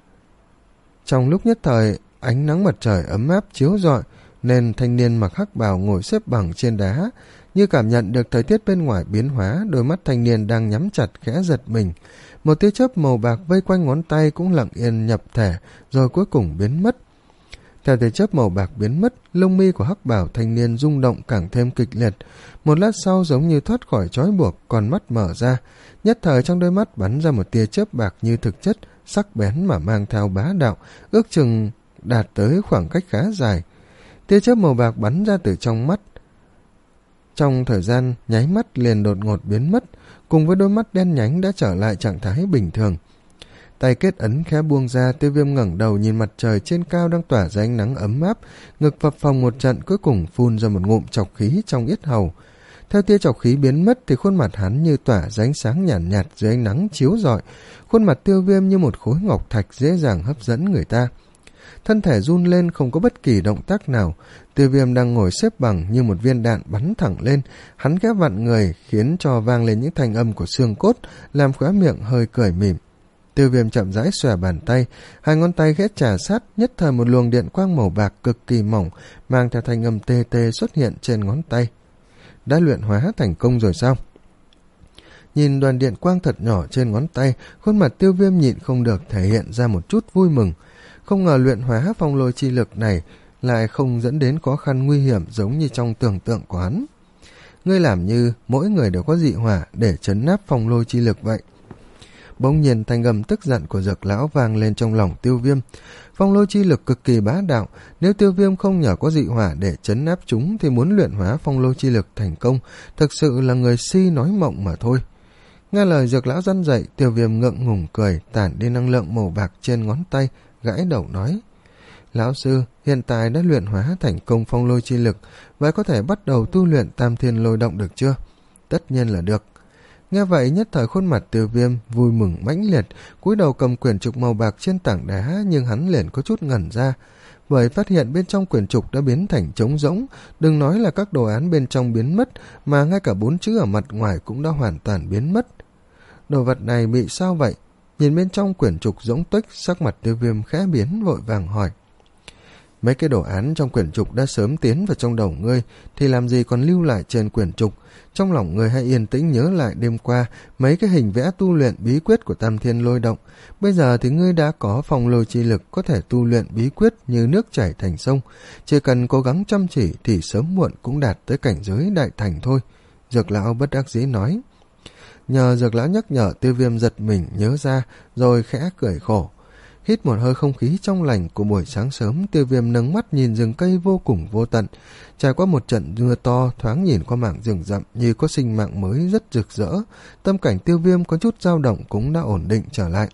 Trong lúc nhất thời, ánh nắng mặt trời ấm áp chiếu rọi, nên thanh niên mặc hắc bào ngồi xếp bằng trên đá, như cảm nhận được thời tiết bên ngoài biến hóa, đôi mắt thanh niên đang nhắm chặt khẽ giật mình. Một tia chớp màu bạc vây quanh ngón tay cũng lặng yên nhập thể, rồi cuối cùng biến mất. Theo tia chớp màu bạc biến mất, lông mi của hắc bào thanh niên rung động càng thêm kịch liệt. Một lát sau giống như thoát khỏi trói buộc, con mắt mở ra. Nhất thời trong đôi mắt bắn ra một tia chớp bạc như thực chất, sắc bén mà mang theo bá đạo, ước chừng đạt tới khoảng cách khá dài. Tia chớp màu bạc bắn ra từ trong mắt. Trong thời gian nháy mắt liền đột ngột biến mất, cùng với đôi mắt đen nhánh đã trở lại trạng thái bình thường. Tay kết ấn khẽ buông ra, Tiêu Viêm ngẩng đầu nhìn mặt trời trên cao đang tỏa ra ánh nắng ấm áp, ngực phập phồng một trận, cuối cùng phun ra một ngụm trọc khí trong yết hầu. Theo tia trọc khí biến mất thì khuôn mặt hắn như tỏa ra ánh sáng nhàn nhạt, nhạt dưới ánh nắng chiếu rọi, khuôn mặt Tiêu Viêm như một khối ngọc thạch dễ dàng hấp dẫn người ta. Thân thể run lên không có bất kỳ động tác nào. Tiêu Viêm đang ngồi xếp bằng như một viên đạn bắn thẳng lên, hắn khẽ vặn người khiến cho vang lên những thanh âm của xương cốt, làm khóe miệng hơi cười mỉm. Tiêu Viêm chậm rãi xòe bàn tay, hai ngón tay khẽ chà sát, nhất thời một luồng điện quang màu bạc cực kỳ mỏng mang theo thanh âm tê tê xuất hiện trên ngón tay. Đã luyện hóa thành công rồi sao? Nhìn đoàn điện quang thật nhỏ trên ngón tay, khuôn mặt Tiêu Viêm nhịn không được thể hiện ra một chút vui mừng. Không ngờ luyện hóa phong lôi chi lực này lại không dẫn đến khó khăn nguy hiểm giống như trong tưởng tượng của hắn. Ngươi làm như mỗi người đều có dị hỏa để trấn áp phong lôi chi lực vậy. Bỗng nhiên thanh âm tức giận của Dược lão vang lên trong lòng Tiêu Viêm. Phong lôi chi lực cực kỳ bá đạo, nếu Tiêu Viêm không nhờ có dị hỏa để trấn áp chúng thì muốn luyện hóa phong lôi chi lực thành công thực sự là người si nói mộng mà thôi. Nghe lời Dược lão răn dậy, Tiêu Viêm ngượng ngùng cười, tản đi năng lượng màu bạc trên ngón tay, gãi đầu nói: Lão sư, hiện tại đã luyện hóa thành công phong lôi chi lực, vậy có thể bắt đầu tu luyện tam thiên lôi động được chưa? Tất nhiên là được. Nghe vậy nhất thời khuôn mặt Tiêu Viêm vui mừng mãnh liệt, cúi đầu cầm quyển trục màu bạc trên tảng đá, nhưng hắn liền có chút ngẩn ra, bởi phát hiện bên trong quyển trục đã biến thành trống rỗng, đừng nói là các đồ án bên trong biến mất, mà ngay cả bốn chữ ở mặt ngoài cũng đã hoàn toàn biến mất. Đồ vật này bị sao vậy? Nhìn bên trong quyển trục rỗng tuếch, sắc mặt Tiêu Viêm khẽ biến, vội vàng hỏi: Mấy cái đồ án trong quyển trục đã sớm tiến vào trong đầu ngươi, thì làm gì còn lưu lại trên quyển trục? Trong lòng ngươi hãy yên tĩnh nhớ lại đêm qua mấy cái hình vẽ tu luyện bí quyết của tam thiên lôi động. Bây giờ thì ngươi đã có phong lôi chi lực, có thể tu luyện bí quyết như nước chảy thành sông. Chỉ cần cố gắng chăm chỉ thì sớm muộn cũng đạt tới cảnh giới đại thành thôi. Dược lão bất đắc dĩ nói. Nhờ Dược lão nhắc nhở, Tiêu Viêm giật mình nhớ ra, rồi khẽ cười khổ. Hít một hơi không khí trong lành của buổi sáng sớm, Tiêu Viêm nâng mắt nhìn rừng cây vô cùng vô tận. Trải qua một trận mưa to, thoáng nhìn qua mảng rừng rậm như có sinh mạng mới rất rực rỡ. Tâm cảnh Tiêu Viêm có chút dao động cũng đã ổn định trở lại.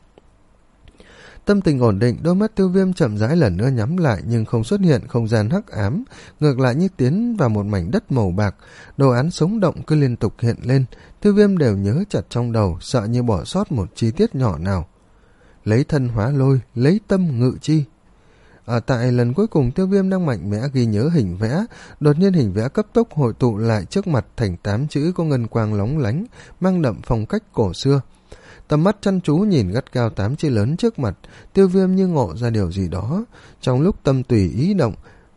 Tâm tình ổn định, đôi mắt Tiêu Viêm chậm rãi lần nữa nhắm lại, nhưng không xuất hiện không gian hắc ám, ngược lại như tiến vào một mảnh đất màu bạc. Đồ án sống động cứ liên tục hiện lên, Tiêu Viêm đều nhớ chặt trong đầu, sợ như bỏ sót một chi tiết nhỏ nào. Lấy thân hóa lôi, lấy tâm ngự chi. Ở tại lần cuối cùng Tiêu Viêm đang mạnh mẽ ghi nhớ hình vẽ, đột nhiên hình vẽ cấp tốc hội tụ lại trước mặt thành tám chữ có ngân quang lóng lánh, mang đậm phong cách cổ xưa. Tầm mắt chăm chú nhìn gắt gao tám chữ lớn trước mặt, Tiêu Viêm như ngộ ra điều gì đó. Trong lúc tâm tùy ý động,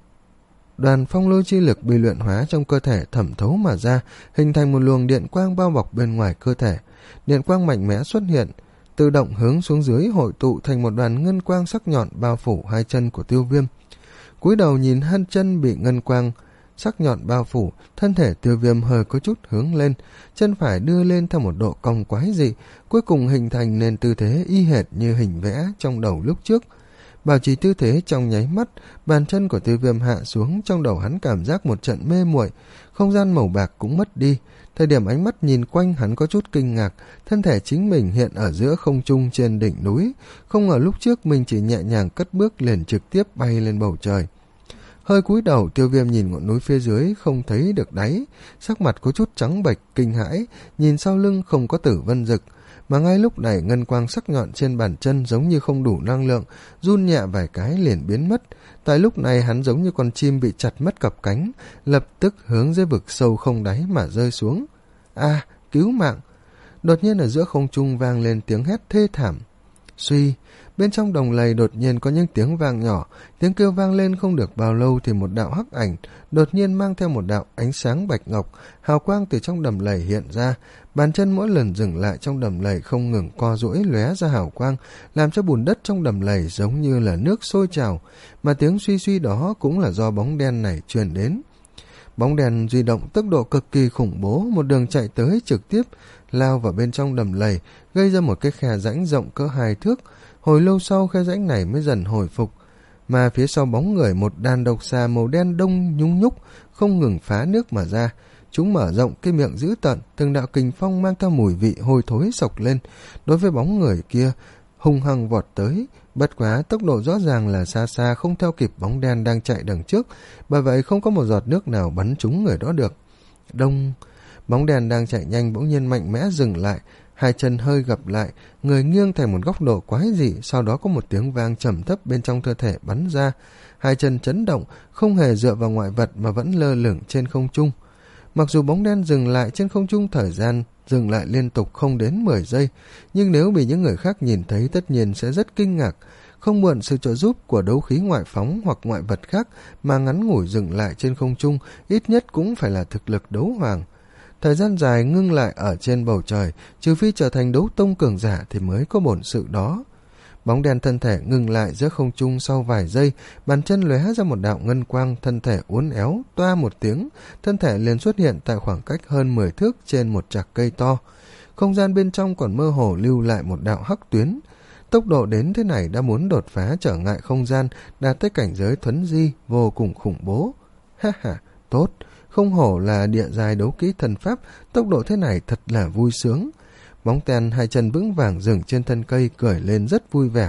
đoàn phong lôi chi lực bị luyện hóa trong cơ thể thẩm thấu mà ra, hình thành một luồng điện quang bao bọc bên ngoài cơ thể. Điện quang mạnh mẽ xuất hiện, tự động hướng xuống dưới hội tụ thành một đoàn ngân quang sắc nhọn bao phủ hai chân của Tiêu Viêm. Cúi đầu nhìn hai chân bị ngân quang sắc nhọn bao phủ, thân thể Tiêu Viêm hơi có chút hướng lên, chân phải đưa lên theo một độ cong quái dị, cuối cùng hình thành nên tư thế y hệt như hình vẽ trong đầu lúc trước. Bảo trì tư thế trong nháy mắt, bàn chân của Tiêu Viêm hạ xuống, trong đầu hắn cảm giác một trận mê muội, không gian màu bạc cũng mất đi. Thời điểm ánh mắt nhìn quanh, hắn có chút kinh ngạc, thân thể chính mình hiện ở giữa không trung trên đỉnh núi, không ngờ lúc trước mình chỉ nhẹ nhàng cất bước liền trực tiếp bay lên bầu trời. Hơi cúi đầu, Tiêu Viêm nhìn ngọn núi phía dưới không thấy được đáy, sắc mặt có chút trắng bệch kinh hãi, nhìn sau lưng không có Tử Vân Dực, mà ngay lúc này ngân quang sắc nhọn trên bàn chân giống như không đủ năng lượng, run nhẹ vài cái liền biến mất. Tại lúc này hắn giống như con chim bị chặt mất cặp cánh, lập tức hướng dưới vực sâu không đáy mà rơi xuống. A, cứu mạng! Đột nhiên ở giữa không trung vang lên tiếng hét thê thảm. Suy, bên trong đồng lầy đột nhiên có những tiếng vang nhỏ, tiếng kêu vang lên không được bao lâu thì một đạo hắc ảnh đột nhiên mang theo một đạo ánh sáng bạch ngọc, hào quang từ trong đầm lầy hiện ra, bàn chân mỗi lần dừng lại trong đầm lầy không ngừng co duỗi lóe ra hào quang, làm cho bùn đất trong đầm lầy giống như là nước sôi trào, mà tiếng suy suy đó cũng là do bóng đen này truyền đến. Bóng đèn di động tốc độ cực kỳ khủng bố, một đường chạy tới trực tiếp lao vào bên trong đầm lầy, gây ra một cái khe rãnh rộng cỡ hai thước. Hồi lâu sau khe rãnh này mới dần hồi phục, mà phía sau bóng người một đàn độc xà màu đen đông nhung nhúc không ngừng phá nước mà ra. Chúng mở rộng cái miệng dữ tợn, từng đạo kình phong mang theo mùi vị hôi thối sộc lên. Đối với bóng người kia hung hăng vọt tới, bất quá tốc độ rõ ràng là xa xa không theo kịp bóng đen đang chạy đằng trước, bởi vậy không có một giọt nước nào bắn trúng người đó được. Đông, bóng đèn đang chạy nhanh bỗng nhiên mạnh mẽ dừng lại, hai chân hơi gập lại, người nghiêng thành một góc độ quái dị, sau đó có một tiếng vang trầm thấp bên trong cơ thể bắn ra, hai chân chấn động, không hề dựa vào ngoại vật mà vẫn lơ lửng trên không trung. Mặc dù bóng đen dừng lại trên không trung thời gian dừng lại liên tục không đến mười giây, nhưng nếu bị những người khác nhìn thấy tất nhiên sẽ rất kinh ngạc. Không mượn sự trợ giúp của đấu khí ngoại phóng hoặc ngoại vật khác mà ngắn ngủi dừng lại trên không trung, ít nhất cũng phải là thực lực đấu hoàng. Thời gian dài ngưng lại ở trên bầu trời, trừ phi trở thành đấu tông cường giả thì mới có bổn sự đó. Bóng đen thân thể ngừng lại giữa không trung sau vài giây, bàn chân lóe ra một đạo ngân quang, thân thể uốn éo, toa một tiếng, thân thể liền xuất hiện tại khoảng cách hơn mười thước trên một trạc cây to. Không gian bên trong còn mơ hồ lưu lại một đạo hắc tuyến. Tốc độ đến thế này đã muốn đột phá trở ngại không gian, đạt tới cảnh giới thuấn di, vô cùng khủng bố. Ha ha, tốt, không hổ là địa giai đấu kỹ thần pháp, tốc độ thế này thật là vui sướng. Bóng đen hai chân vững vàng dừng trên thân cây, cười lên rất vui vẻ.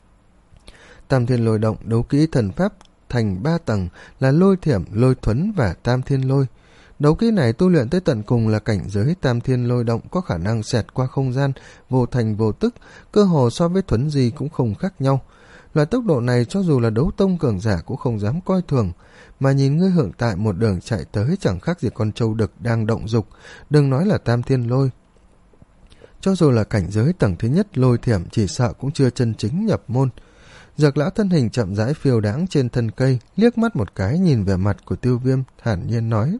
Tam thiên lôi động đấu kỹ thần pháp thành ba tầng là lôi thiểm, lôi thuấn và tam thiên lôi. Đấu kỹ này tu luyện tới tận cùng là cảnh giới tam thiên lôi động, có khả năng xẹt qua không gian, vô thành vô tức, cơ hồ so với thuấn di cũng không khác nhau. Loại tốc độ này cho dù là đấu tông cường giả cũng không dám coi thường, mà nhìn ngươi Hưởng Tại một đường chạy tới chẳng khác gì con trâu đực đang động dục, đừng nói là tam thiên lôi. Cho dù là cảnh giới tầng thứ nhất lôi thiểm chỉ sợ cũng chưa chân chính nhập môn. Dược lão thân hình chậm rãi phiêu đãng trên thân cây, liếc mắt một cái nhìn về mặt của Tiêu Viêm, thản nhiên nói.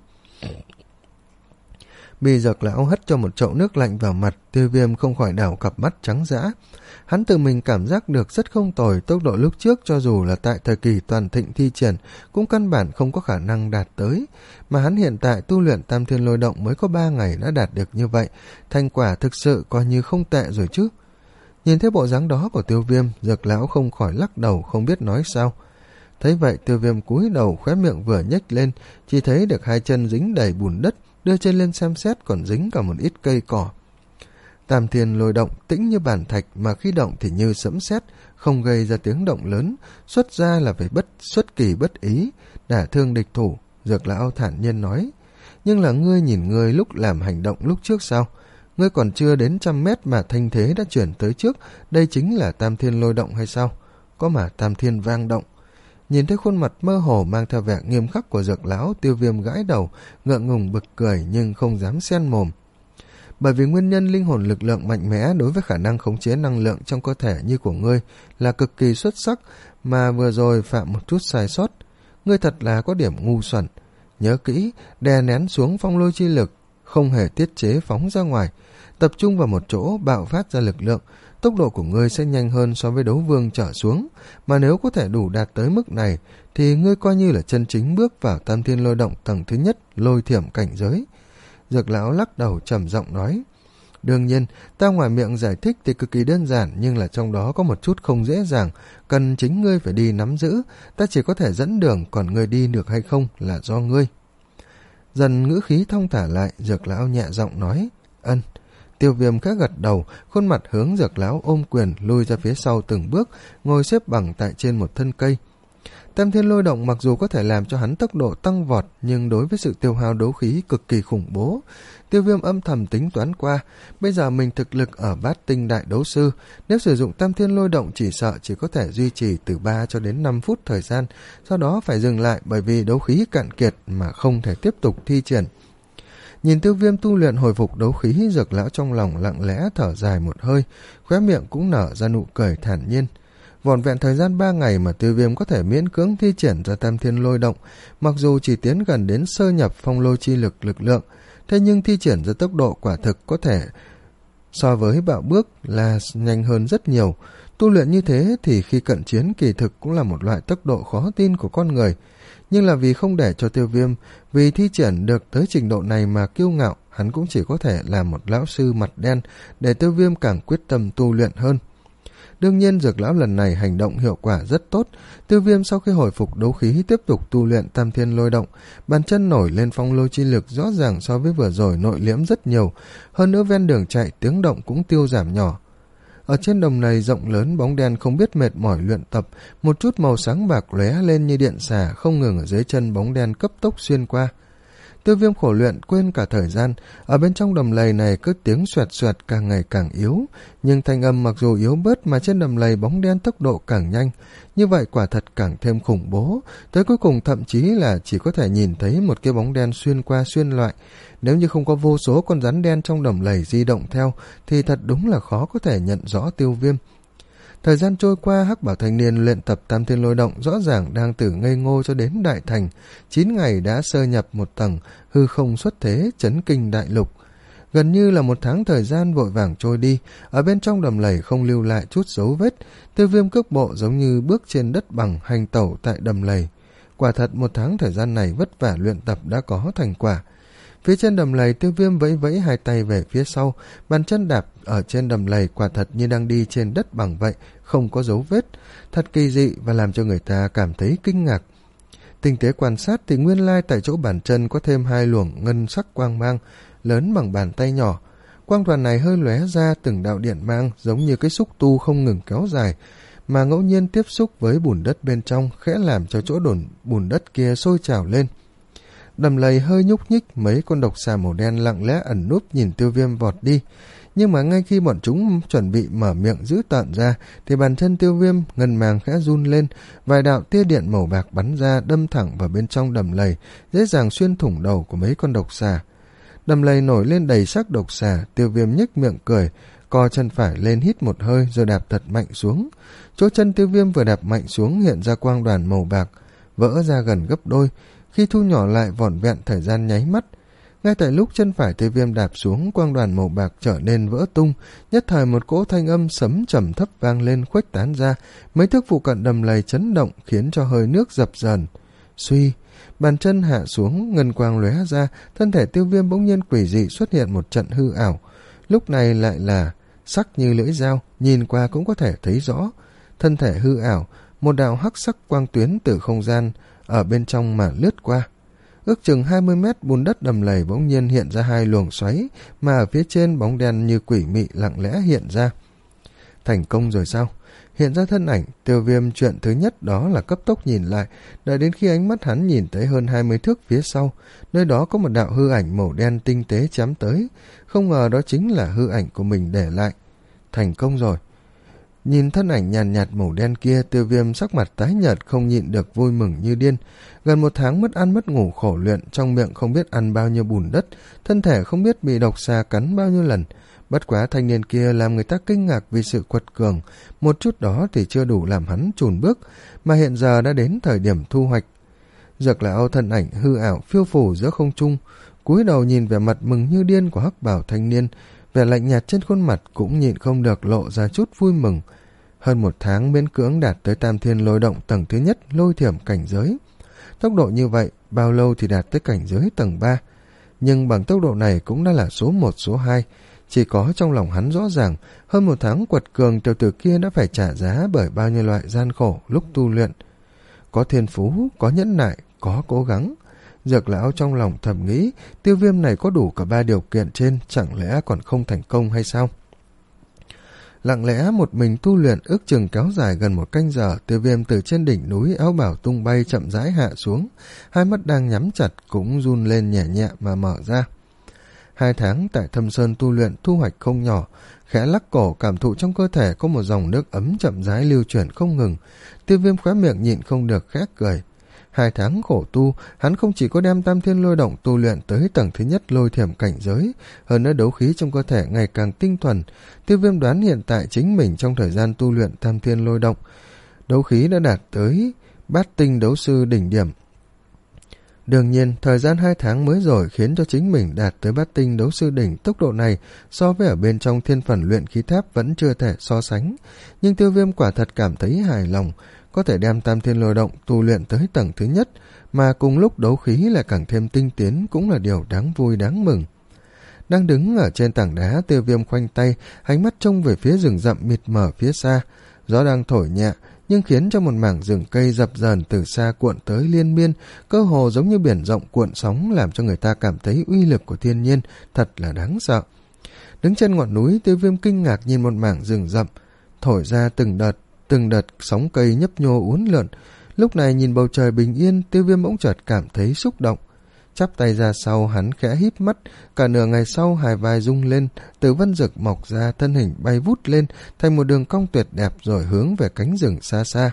Bị dược lão hất cho một chậu nước lạnh vào mặt, Tiêu Viêm không khỏi đảo cặp mắt trắng dã. Hắn tự mình cảm giác được rất không tồi, tốc độ lúc trước cho dù là tại thời kỳ toàn thịnh thi triển cũng căn bản không có khả năng đạt tới, mà hắn hiện tại tu luyện tam thiên lôi động mới có ba ngày đã đạt được như vậy, thành quả thực sự coi như không tệ rồi chứ. Nhìn thấy bộ dáng đó của Tiêu Viêm, dược lão không khỏi lắc đầu không biết nói sao. Thấy vậy Tiêu Viêm cúi đầu, khóe miệng vừa nhếch lên, chỉ thấy được hai chân dính đầy bùn đất, đưa chân lên xem xét còn dính cả một ít cây cỏ. Tam thiên lôi động tĩnh như bản thạch, mà khi động thì như sấm sét, không gây ra tiếng động lớn, xuất ra là phải bất xuất kỳ bất ý, đả thương địch thủ. Dược lão thản nhiên nói, nhưng là ngươi nhìn ngươi lúc làm hành động lúc trước sao? Ngươi còn chưa đến trăm mét mà thanh thế đã chuyển tới trước, đây chính là tam thiên lôi động hay sao? Có mà tam thiên vang động. Nhìn thấy khuôn mặt mơ hồ mang theo vẻ nghiêm khắc của Dược lão, Tiêu Viêm gãi đầu, ngượng ngùng bực cười nhưng không dám xen mồm. Bởi vì nguyên nhân linh hồn lực lượng mạnh mẽ đối với khả năng khống chế năng lượng trong cơ thể như của ngươi là cực kỳ xuất sắc, mà vừa rồi phạm một chút sai sót. Ngươi thật là có điểm ngu xuẩn. Nhớ kỹ, đè nén xuống phong lôi chi lực, không hề tiết chế phóng ra ngoài, tập trung vào một chỗ bạo phát ra lực lượng, tốc độ của ngươi sẽ nhanh hơn so với đấu vương trở xuống, mà nếu có thể đủ đạt tới mức này thì ngươi coi như là chân chính bước vào Tam Thiên Lôi Động tầng thứ nhất, lôi thiểm cảnh giới. Dược lão lắc đầu trầm giọng nói, đương nhiên ta ngoài miệng giải thích thì cực kỳ đơn giản, nhưng là trong đó có một chút không dễ dàng, cần chính ngươi phải đi nắm giữ, ta chỉ có thể dẫn đường, còn ngươi đi được hay không là do ngươi. Dần ngữ khí thong thả lại, Dược lão nhẹ giọng nói, ân. Tiêu Viêm khẽ gật đầu, khuôn mặt hướng Dược lão ôm quyền lui ra phía sau từng bước, ngồi xếp bằng tại trên một thân cây. Tam Thiên Lôi Động mặc dù có thể làm cho hắn tốc độ tăng vọt, nhưng đối với sự tiêu hao đấu khí cực kỳ khủng bố. Tiêu Viêm âm thầm tính toán qua, bây giờ mình thực lực ở bát tinh đại đấu sư, nếu sử dụng Tam Thiên Lôi Động chỉ sợ chỉ có thể duy trì từ ba cho đến năm phút thời gian, sau đó phải dừng lại bởi vì đấu khí cạn kiệt mà không thể tiếp tục thi triển. Nhìn Tiêu Viêm tu luyện hồi phục đấu khí, Dược lão trong lòng lặng lẽ thở dài một hơi, khóe miệng cũng nở ra nụ cười thản nhiên. Vỏn vẹn thời gian ba ngày mà Tiêu Viêm có thể miễn cưỡng thi triển ra Tam Thiên Lôi Động, mặc dù chỉ tiến gần đến sơ nhập phong lôi chi lực lực lượng, thế nhưng thi triển ra tốc độ quả thực có thể so với bạo bước là nhanh hơn rất nhiều. Tu luyện như thế thì khi cận chiến kỳ thực cũng là một loại tốc độ khó tin của con người, nhưng là vì không để cho Tiêu Viêm vì thi triển được tới trình độ này mà kiêu ngạo, hắn cũng chỉ có thể làm một lão sư mặt đen để Tiêu Viêm càng quyết tâm tu luyện hơn. Đương nhiên Dược lão lần này hành động hiệu quả rất tốt. Tiêu Viêm sau khi hồi phục đấu khí tiếp tục tu luyện Tam Thiên Lôi Động, bàn chân nổi lên phong lôi chi lực rõ ràng so với vừa rồi nội liễm rất nhiều, hơn nữa ven đường chạy tiếng động cũng tiêu giảm nhỏ. Ở trên đồng này rộng lớn, bóng đen không biết mệt mỏi luyện tập, một chút màu sáng bạc lóe lên như điện xả, không ngừng ở dưới chân bóng đen cấp tốc xuyên qua. Tiêu Viêm khổ luyện quên cả thời gian, ở bên trong đầm lầy này cứ tiếng xoẹt xoẹt càng ngày càng yếu, nhưng thanh âm mặc dù yếu bớt mà trên đầm lầy bóng đen tốc độ càng nhanh, như vậy quả thật càng thêm khủng bố, tới cuối cùng thậm chí là chỉ có thể nhìn thấy một cái bóng đen xuyên qua xuyên loại. Nếu như không có vô số con rắn đen trong đầm lầy di động theo thì thật đúng là khó có thể nhận rõ Tiêu Viêm. Thời gian trôi qua, Hắc Bảo thanh niên luyện tập Tam Thiên Lôi Động rõ ràng đang từ ngây ngô cho đến đại thành, chín ngày đã sơ nhập một tầng, hư không xuất thế, chấn kinh đại lục. Gần như là một tháng thời gian vội vàng trôi đi, ở bên trong đầm lầy không lưu lại chút dấu vết, Tiêu Viêm cước bộ giống như bước trên đất bằng hành tẩu tại đầm lầy. Quả thật một tháng thời gian này vất vả luyện tập đã có thành quả. Phía trên đầm lầy, Tiêu Viêm vẫy vẫy hai tay về phía sau, bàn chân đạp ở trên đầm lầy quả thật như đang đi trên đất bằng vậy, không có dấu vết, thật kỳ dị và làm cho người ta cảm thấy kinh ngạc. Tinh tế quan sát thì nguyên lai tại chỗ bàn chân có thêm hai luồng ngân sắc quang mang, lớn bằng bàn tay nhỏ. Quang đoàn này hơi lóe ra từng đạo điện mang giống như cái xúc tu không ngừng kéo dài, mà ngẫu nhiên tiếp xúc với bùn đất bên trong, khẽ làm cho chỗ đồn bùn đất kia sôi trào lên. Đầm lầy hơi nhúc nhích, mấy con độc xà màu đen lặng lẽ ẩn núp nhìn Tiêu Viêm vọt đi, nhưng mà ngay khi bọn chúng chuẩn bị mở miệng dữ tợn ra thì bàn chân Tiêu Viêm ngân màng khẽ run lên, vài đạo tia điện màu bạc bắn ra đâm thẳng vào bên trong đầm lầy, dễ dàng xuyên thủng đầu của mấy con độc xà. Đầm lầy nổi lên đầy xác độc xà, Tiêu Viêm nhếch miệng cười, co chân phải lên hít một hơi rồi đạp thật mạnh xuống. Chỗ chân Tiêu Viêm vừa đạp mạnh xuống hiện ra quang đoàn màu bạc, vỡ ra gần gấp đôi, khi thu nhỏ lại vỏn vẹn thời gian nháy mắt. Ngay tại lúc chân phải Tiêu Viêm đạp xuống, quang đoàn màu bạc trở nên vỡ tung, nhất thời một cỗ thanh âm sấm trầm thấp vang lên khuếch tán ra, mấy thước phụ cận đầm lầy chấn động khiến cho hơi nước dập dờn. Suy, bàn chân hạ xuống, ngân quang lóe ra, thân thể Tiêu Viêm bỗng nhiên quỷ dị xuất hiện một trận hư ảo, lúc này lại là sắc như lưỡi dao, nhìn qua cũng có thể thấy rõ. Thân thể hư ảo, một đạo hắc sắc quang tuyến từ không gian ở bên trong mà lướt qua. Ước chừng hai mươi mét bùn đất đầm lầy bỗng nhiên hiện ra hai luồng xoáy, mà ở phía trên bóng đen như quỷ mị lặng lẽ hiện ra. Thành công rồi sao? Hiện ra thân ảnh, Tiêu Viêm chuyện thứ nhất đó là cấp tốc nhìn lại, đợi đến khi ánh mắt hắn nhìn tới hơn hai mươi thước phía sau, nơi đó có một đạo hư ảnh màu đen tinh tế chém tới, không ngờ đó chính là hư ảnh của mình để lại. Thành công rồi. Nhìn thân ảnh nhàn nhạt, nhạt màu đen kia, Tiêu Viêm sắc mặt tái nhợt, không nhịn được vui mừng như điên. Gần một tháng mất ăn mất ngủ khổ luyện, trong miệng không biết ăn bao nhiêu bùn đất, thân thể không biết bị độc xà cắn bao nhiêu lần. Bất quá thanh niên kia làm người ta kinh ngạc vì sự quật cường, một chút đó thì chưa đủ làm hắn chùn bước, mà hiện giờ đã đến thời điểm thu hoạch. Dược lão thân ảnh hư ảo phiêu phù giữa không trung, cúi đầu nhìn vẻ mặt mừng như điên của hắc bảo thanh niên, vẻ lạnh nhạt trên khuôn mặt cũng nhịn không được lộ ra chút vui mừng. Hơn một tháng miễn cưỡng đạt tới tam thiên lôi động tầng thứ nhất lôi thiểm cảnh giới. Tốc độ như vậy, bao lâu thì đạt tới cảnh giới tầng ba. Nhưng bằng tốc độ này cũng đã là số một số hai. Chỉ có trong lòng hắn rõ ràng, hơn một tháng quật cường tiểu tử kia đã phải trả giá bởi bao nhiêu loại gian khổ lúc tu luyện. Có thiên phú, có nhẫn nại, có cố gắng. Dược lão trong lòng thầm nghĩ, Tiêu Viêm này có đủ cả ba điều kiện trên, chẳng lẽ còn không thành công hay sao? Lặng lẽ một mình tu luyện ước chừng kéo dài gần một canh giờ, Tiêu Viêm từ trên đỉnh núi áo bảo tung bay chậm rãi hạ xuống, hai mắt đang nhắm chặt cũng run lên nhẹ nhẹ mà mở ra. Hai tháng tại Thâm Sơn tu luyện thu hoạch không nhỏ, khẽ lắc cổ cảm thụ trong cơ thể có một dòng nước ấm chậm rãi lưu chuyển không ngừng. Tiêu Viêm khóe miệng nhịn không được khẽ cười. Hai tháng khổ tu, hắn không chỉ có đem tam thiên lôi động tu luyện tới tầng thứ nhất lôi thiểm cảnh giới, hơn nữa đấu khí trong cơ thể ngày càng tinh thuần. Tiêu Viêm đoán hiện tại chính mình trong thời gian tu luyện tam thiên lôi động, đấu khí đã đạt tới bát tinh đấu sư đỉnh điểm. Đương nhiên, thời gian hai tháng mới rồi khiến cho chính mình đạt tới bát tinh đấu sư đỉnh, tốc độ này so với ở bên trong thiên phần luyện khí tháp vẫn chưa thể so sánh. Nhưng Tiêu Viêm quả thật cảm thấy hài lòng, có thể đem tam thiên lôi động tu luyện tới tầng thứ nhất, mà cùng lúc đấu khí lại càng thêm tinh tiến cũng là điều đáng vui đáng mừng. Đang đứng ở trên tảng đá, Tiêu Viêm khoanh tay, ánh mắt trông về phía rừng rậm mịt mờ phía xa. Gió đang thổi nhẹ, nhưng khiến cho một mảng rừng cây dập dờn từ xa cuộn tới liên miên, cơ hồ giống như biển rộng cuộn sóng, làm cho người ta cảm thấy uy lực của thiên nhiên thật là đáng sợ. Đứng trên ngọn núi, Tiêu Viêm kinh ngạc nhìn một mảng rừng rậm thổi ra từng đợt từng đợt sóng cây nhấp nhô uốn lượn. Lúc này nhìn bầu trời bình yên, Tiêu Viêm bỗng chợt cảm thấy xúc động. Chắp tay ra sau, hắn khẽ híp mắt, cả nửa ngày sau hai vai rung lên, Tử Vân Dực mọc ra, thân hình bay vút lên thành một đường cong tuyệt đẹp rồi hướng về cánh rừng xa xa.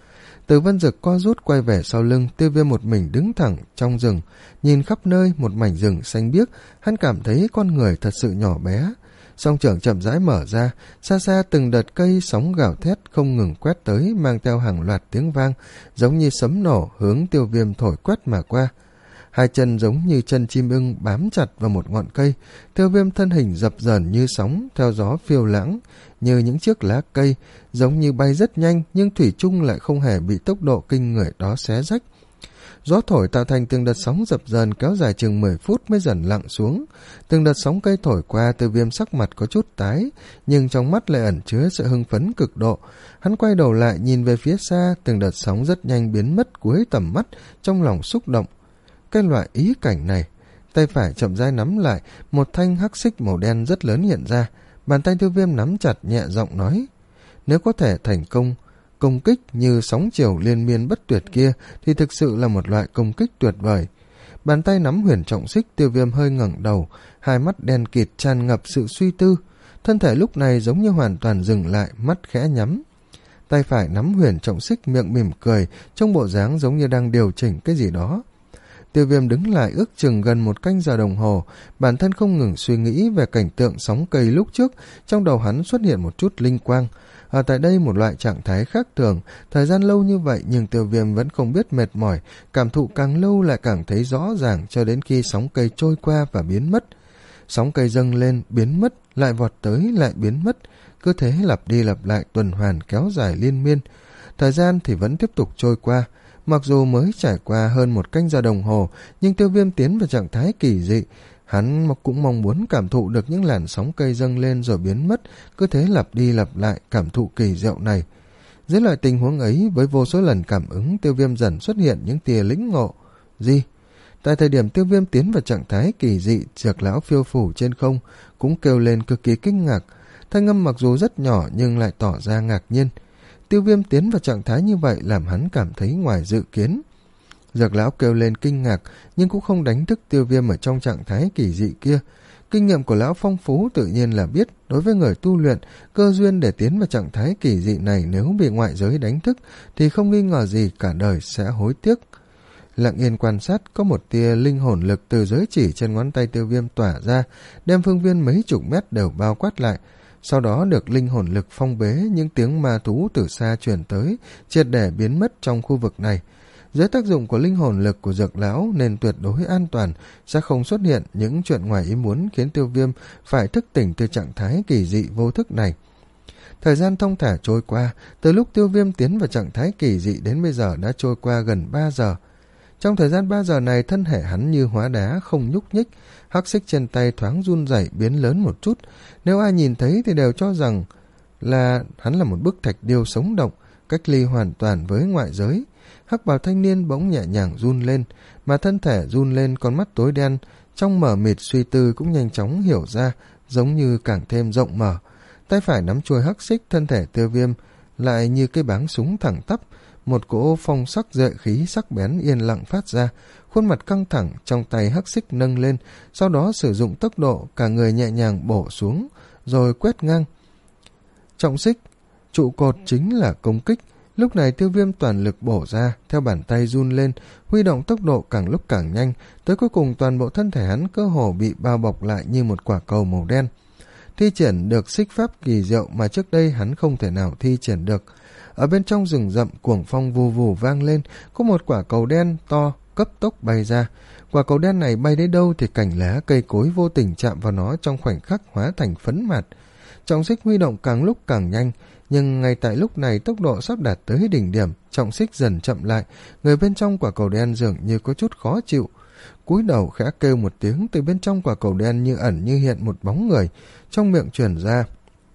Tử Vân Dực co rút quay về sau lưng, Tiêu Viêm một mình đứng thẳng trong rừng, nhìn khắp nơi một mảnh rừng xanh biếc, hắn cảm thấy con người thật sự nhỏ bé. Song trưởng chậm rãi mở ra, xa xa từng đợt cây sóng gào thét không ngừng quét tới, mang theo hàng loạt tiếng vang, giống như sấm nổ hướng Tiêu Viêm thổi quét mà qua. Hai chân giống như chân chim ưng bám chặt vào một ngọn cây, Tiêu Viêm thân hình dập dờn như sóng, theo gió phiêu lãng, như những chiếc lá cây, giống như bay rất nhanh nhưng thủy chung lại không hề bị tốc độ kinh người đó xé rách. Gió thổi tạo thành từng đợt sóng dập dờn kéo dài chừng mười phút mới dần lặng xuống. Từng đợt sóng cây thổi qua, Tiêu Viêm sắc mặt có chút tái, nhưng trong mắt lại ẩn chứa sự hưng phấn cực độ. Hắn quay đầu lại nhìn về phía xa, từng đợt sóng rất nhanh biến mất cuối tầm mắt, trong lòng xúc động. Cái loại ý cảnh này, tay phải chậm rãi nắm lại, một thanh hắc xích màu đen rất lớn hiện ra. Bàn tay Tiêu Viêm nắm chặt nhẹ giọng nói, nếu có thể thành công công kích như sóng chiều liên miên bất tuyệt kia thì thực sự là một loại công kích tuyệt vời. Bàn tay nắm huyền trọng xích, Tiêu Viêm hơi ngẩng đầu, hai mắt đen kịt tràn ngập sự suy tư. Thân thể lúc này giống như hoàn toàn dừng lại, mắt khẽ nhắm. Tay phải nắm huyền trọng xích, miệng mỉm cười, trong bộ dáng giống như đang điều chỉnh cái gì đó. Tiêu Viêm đứng lại ước chừng gần một canh giờ đồng hồ, bản thân không ngừng suy nghĩ về cảnh tượng sóng cây lúc trước, trong đầu hắn xuất hiện một chút linh quang. Ở tại đây một loại trạng thái khác thường, thời gian lâu như vậy nhưng Tiêu Viêm vẫn không biết mệt mỏi, cảm thụ càng lâu lại càng thấy rõ ràng cho đến khi sóng cây trôi qua và biến mất. Sóng cây dâng lên, biến mất, lại vọt tới, lại biến mất, cứ thế lặp đi lặp lại tuần hoàn kéo dài liên miên. Thời gian thì vẫn tiếp tục trôi qua. Mặc dù mới trải qua hơn một canh giờ đồng hồ, nhưng Tiêu Viêm tiến vào trạng thái kỳ dị. Hắn cũng mong muốn cảm thụ được những làn sóng cây dâng lên rồi biến mất, cứ thế lặp đi lặp lại cảm thụ kỳ diệu này. Dưới loại tình huống ấy, với vô số lần cảm ứng, Tiêu Viêm dần xuất hiện những tia lĩnh ngộ. Gì? Tại thời điểm Tiêu Viêm tiến vào trạng thái kỳ dị, Dược lão phiêu phủ trên không cũng kêu lên cực kỳ kinh ngạc. Thanh âm mặc dù rất nhỏ nhưng lại tỏ ra ngạc nhiên. Tiêu Viêm tiến vào trạng thái như vậy làm hắn cảm thấy ngoài dự kiến. Dược lão kêu lên kinh ngạc nhưng cũng không đánh thức Tiêu Viêm ở trong trạng thái kỳ dị kia. Kinh nghiệm của lão phong phú, tự nhiên là biết đối với người tu luyện, cơ duyên để tiến vào trạng thái kỳ dị này nếu bị ngoại giới đánh thức thì không nghi ngờ gì cả đời sẽ hối tiếc. Lặng yên quan sát, có một tia linh hồn lực từ giới chỉ trên ngón tay Tiêu Viêm tỏa ra, đem phương viên mấy chục mét đều bao quát lại. Sau đó được linh hồn lực phong bế, những tiếng ma thú từ xa truyền tới, triệt để biến mất trong khu vực này. Dưới tác dụng của linh hồn lực của Dược lão nên tuyệt đối an toàn, sẽ không xuất hiện những chuyện ngoài ý muốn khiến Tiêu Viêm phải thức tỉnh từ trạng thái kỳ dị vô thức này. Thời gian thong thả trôi qua, từ lúc Tiêu Viêm tiến vào trạng thái kỳ dị đến bây giờ đã trôi qua gần ba giờ. Trong thời gian ba giờ này, thân thể hắn như hóa đá, không nhúc nhích, hắc xích trên tay thoáng run rẩy biến lớn một chút. Nếu ai nhìn thấy thì đều cho rằng là hắn là một bức thạch điêu sống động, cách ly hoàn toàn với ngoại giới. Hắc bào thanh niên bỗng nhẹ nhàng run lên, mà thân thể run lên, con mắt tối đen trong mờ mịt suy tư cũng nhanh chóng hiểu ra, giống như càng thêm rộng mở. Tay phải nắm chuôi hắc xích, thân thể Tiêu Viêm lại như cái báng súng thẳng tắp, một cỗ phong sắc gợi khí sắc bén yên lặng phát ra, khuôn mặt căng thẳng, trong tay hắc xích nâng lên, sau đó sử dụng tốc độ, cả người nhẹ nhàng bổ xuống, rồi quét ngang. Trọng xích, trụ cột chính là công kích. Lúc này Tiêu Viêm toàn lực bổ ra, theo bàn tay run lên, huy động tốc độ càng lúc càng nhanh, tới cuối cùng toàn bộ thân thể hắn cơ hồ bị bao bọc lại như một quả cầu màu đen. Thi triển được xích pháp kỳ diệu mà trước đây hắn không thể nào thi triển được. Ở bên trong rừng rậm, cuồng phong vù vù vang lên, có một quả cầu đen to cấp tốc bay ra. Quả cầu đen này bay đến đâu thì cành lá cây cối vô tình chạm vào nó, trong khoảnh khắc hóa thành phấn mạt. Trọng xích huy động càng lúc càng nhanh, nhưng ngay tại lúc này tốc độ sắp đạt tới đỉnh điểm, trọng xích dần chậm lại, người bên trong quả cầu đen dường như có chút khó chịu. Cúi đầu khẽ kêu một tiếng, từ bên trong quả cầu đen như ẩn như hiện một bóng người, trong miệng truyền ra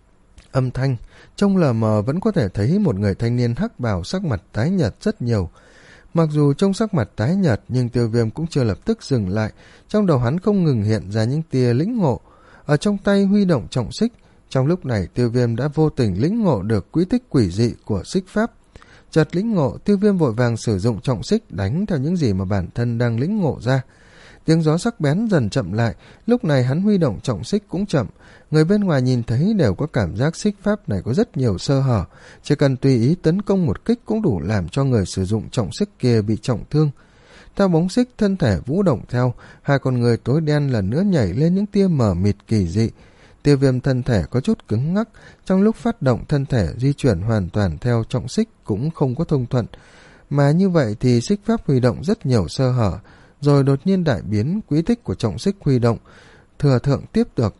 âm thanh, trông lờ mờ vẫn có thể thấy một người thanh niên hắc bào, sắc mặt tái nhợt rất nhiều. Mặc dù trông sắc mặt tái nhợt nhưng Tiêu Viêm cũng chưa lập tức dừng lại, trong đầu hắn không ngừng hiện ra những tia lĩnh ngộ, ở trong tay huy động trọng xích. Trong lúc này Tiêu Viêm đã vô tình lĩnh ngộ được quy tích quỷ dị của xích pháp. Chợt lĩnh ngộ, Tiêu Viêm vội vàng sử dụng trọng xích đánh theo những gì mà bản thân đang lĩnh ngộ ra. Tiếng gió sắc bén dần chậm lại, lúc này hắn huy động trọng xích cũng chậm. Người bên ngoài nhìn thấy đều có cảm giác xích pháp này có rất nhiều sơ hở, chỉ cần tùy ý tấn công một kích cũng đủ làm cho người sử dụng trọng xích kia bị trọng thương. Theo bóng xích, thân thể vũ động theo, hai con người tối đen lần nữa nhảy lên những tia mờ mịt kỳ dị. Tiêu Viêm thân thể có chút cứng ngắc, trong lúc phát động thân thể di chuyển hoàn toàn theo trọng xích cũng không có thông thuận, mà như vậy thì xích pháp huy động rất nhiều sơ hở, rồi đột nhiên đại biến, quy tích của trọng xích huy động thừa thượng tiếp được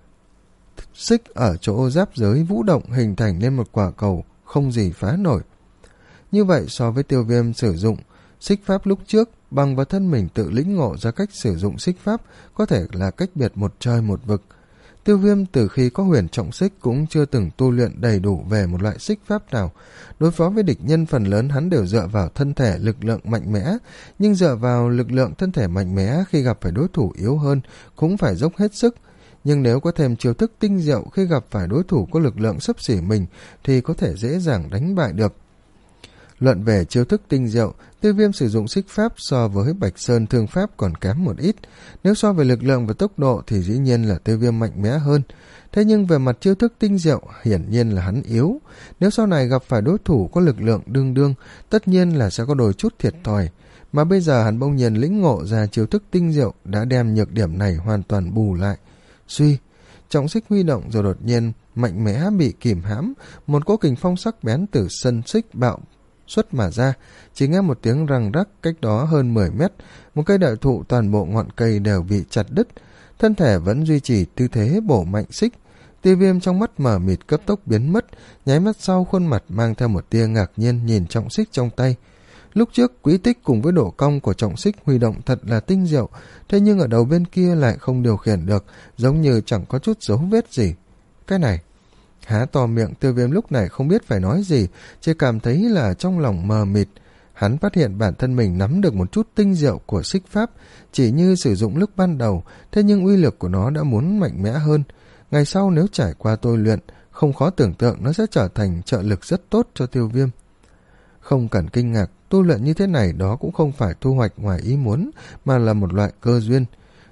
xích ở chỗ giáp giới vũ động, hình thành lên một quả cầu không gì phá nổi. Như vậy so với Tiêu Viêm sử dụng xích pháp lúc trước, bằng vào thân mình tự lĩnh ngộ ra cách sử dụng xích pháp có thể là cách biệt một trời một vực. Tiêu Viêm từ khi có huyền trọng xích cũng chưa từng tu luyện đầy đủ về một loại xích pháp nào. Đối phó với địch nhân phần lớn hắn đều dựa vào thân thể lực lượng mạnh mẽ, nhưng dựa vào lực lượng thân thể mạnh mẽ khi gặp phải đối thủ yếu hơn cũng phải dốc hết sức. Nhưng nếu có thêm chiêu thức tinh diệu, khi gặp phải đối thủ có lực lượng xấp xỉ mình thì có thể dễ dàng đánh bại được. Luận về chiêu thức tinh diệu, Tiêu Viêm sử dụng xích pháp so với Bạch Sơn thương pháp còn kém một ít. Nếu so về lực lượng và tốc độ thì dĩ nhiên là Tiêu Viêm mạnh mẽ hơn. Thế nhưng về mặt chiêu thức tinh diệu, hiển nhiên là hắn yếu. Nếu sau này gặp phải đối thủ có lực lượng đương đương, tất nhiên là sẽ có đôi chút thiệt thòi. Mà bây giờ hắn bỗng nhiên lĩnh ngộ ra chiêu thức tinh diệu đã đem nhược điểm này hoàn toàn bù lại. Suy, trọng xích huy động rồi đột nhiên mạnh mẽ bị kìm hãm, một cỗ kình phong sắc bén từ sân xích bạo xuất mà ra. Chỉ nghe một tiếng răng rắc, cách đó hơn mười mét, một cây đại thụ toàn bộ ngọn cây đều bị chặt đứt. Thân thể vẫn duy trì tư thế bổ mạnh xích. Tiêu Viêm trong mắt mở mịt cấp tốc biến mất, nháy mắt sau khuôn mặt mang theo một tia ngạc nhiên nhìn trọng xích trong tay. Lúc trước quý tích cùng với độ cong của trọng xích huy động thật là tinh diệu, thế nhưng ở đầu bên kia lại không điều khiển được, giống như chẳng có chút dấu vết gì. Cái này, há to miệng, Tiêu Viêm lúc này không biết phải nói gì, chỉ cảm thấy là trong lòng mờ mịt. Hắn phát hiện bản thân mình nắm được một chút tinh diệu của xích pháp, chỉ như sử dụng lúc ban đầu, thế nhưng uy lực của nó đã muốn mạnh mẽ hơn. Ngày sau nếu trải qua tôi luyện, không khó tưởng tượng nó sẽ trở thành trợ lực rất tốt cho Tiêu Viêm. Không cần kinh ngạc, tu luyện như thế này đó cũng không phải thu hoạch ngoài ý muốn, mà là một loại cơ duyên.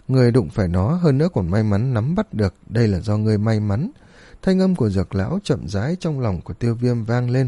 Người đụng phải nó, hơn nữa còn may mắn nắm bắt được, đây là do người may mắn. Thanh âm của Dược lão chậm rãi trong lòng của Tiêu Viêm vang lên.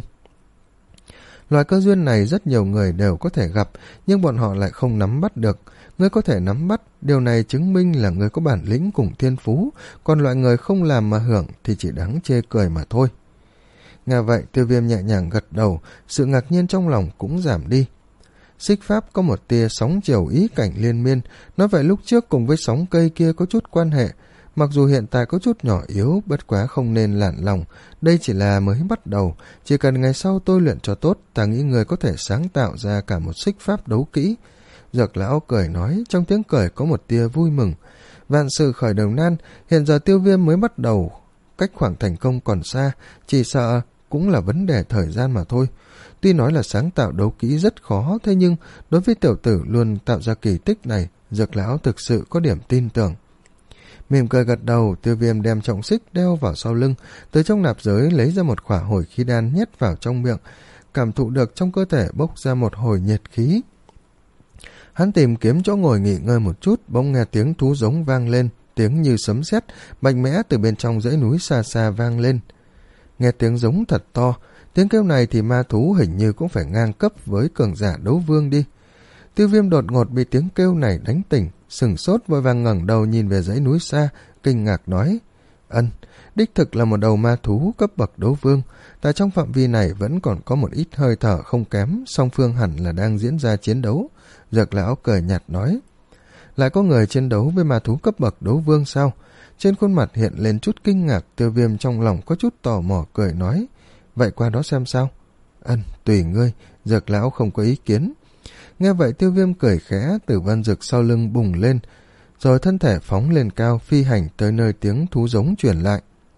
Loại cơ duyên này rất nhiều người đều có thể gặp, nhưng bọn họ lại không nắm bắt được. Ngươi có thể nắm bắt, điều này chứng minh là ngươi có bản lĩnh cùng thiên phú, còn loại người không làm mà hưởng thì chỉ đáng chê cười mà thôi. Nghe vậy, Tiêu Viêm nhẹ nhàng gật đầu, sự ngạc nhiên trong lòng cũng giảm đi. Xích pháp có một tia sóng chiều ý cảnh liên miên, nói vậy lúc trước cùng với sóng cây kia có chút quan hệ. Mặc dù hiện tại có chút nhỏ yếu, bất quá không nên lản lòng, đây chỉ là mới bắt đầu, chỉ cần ngày sau tôi luyện cho tốt, ta nghĩ người có thể sáng tạo ra cả một xích pháp đấu kỹ. Dược lão cười nói, trong tiếng cười có một tia vui mừng. Vạn sự khởi đầu nan, hiện giờ Tiêu Viêm mới bắt đầu, cách khoảng thành công còn xa, chỉ sợ cũng là vấn đề thời gian mà thôi. Tuy nói là sáng tạo đấu kỹ rất khó, thế nhưng đối với tiểu tử luôn tạo ra kỳ tích này, Dược lão thực sự có điểm tin tưởng. Mỉm cười gật đầu, Tiêu Viêm đem trọng xích đeo vào sau lưng, từ trong nạp giới lấy ra một khỏa hồi khí đan nhét vào trong miệng, cảm thụ được trong cơ thể bốc ra một hồi nhiệt khí. Hắn tìm kiếm chỗ ngồi nghỉ ngơi một chút, bỗng nghe tiếng thú giống vang lên, tiếng như sấm sét mạnh mẽ từ bên trong dãy núi xa xa vang lên. Nghe tiếng giống thật to, tiếng kêu này thì ma thú hình như cũng phải ngang cấp với cường giả đấu vương đi. Tiêu Viêm đột ngột bị tiếng kêu này đánh tỉnh, sừng sốt vội vàng ngẩng đầu nhìn về dãy núi xa, kinh ngạc nói: Ân, đích thực là một đầu ma thú cấp bậc đấu vương. Tại trong phạm vi này vẫn còn có một ít hơi thở không kém, song phương hẳn là đang diễn ra chiến đấu. Dược lão cười nhạt nói: Lại có người chiến đấu với ma thú cấp bậc đấu vương sao? Trên khuôn mặt hiện lên chút kinh ngạc, Tiêu Viêm trong lòng có chút tò mò cười nói: Vậy qua đó xem sao? Ân, tùy ngươi. Dược lão không có ý kiến. Nghe vậy Tiêu Viêm cười khẽ, Tử Vân Dực sau lưng bùng lên, rồi thân thể phóng lên cao, phi hành tới nơi tiếng thú giống truyền lại.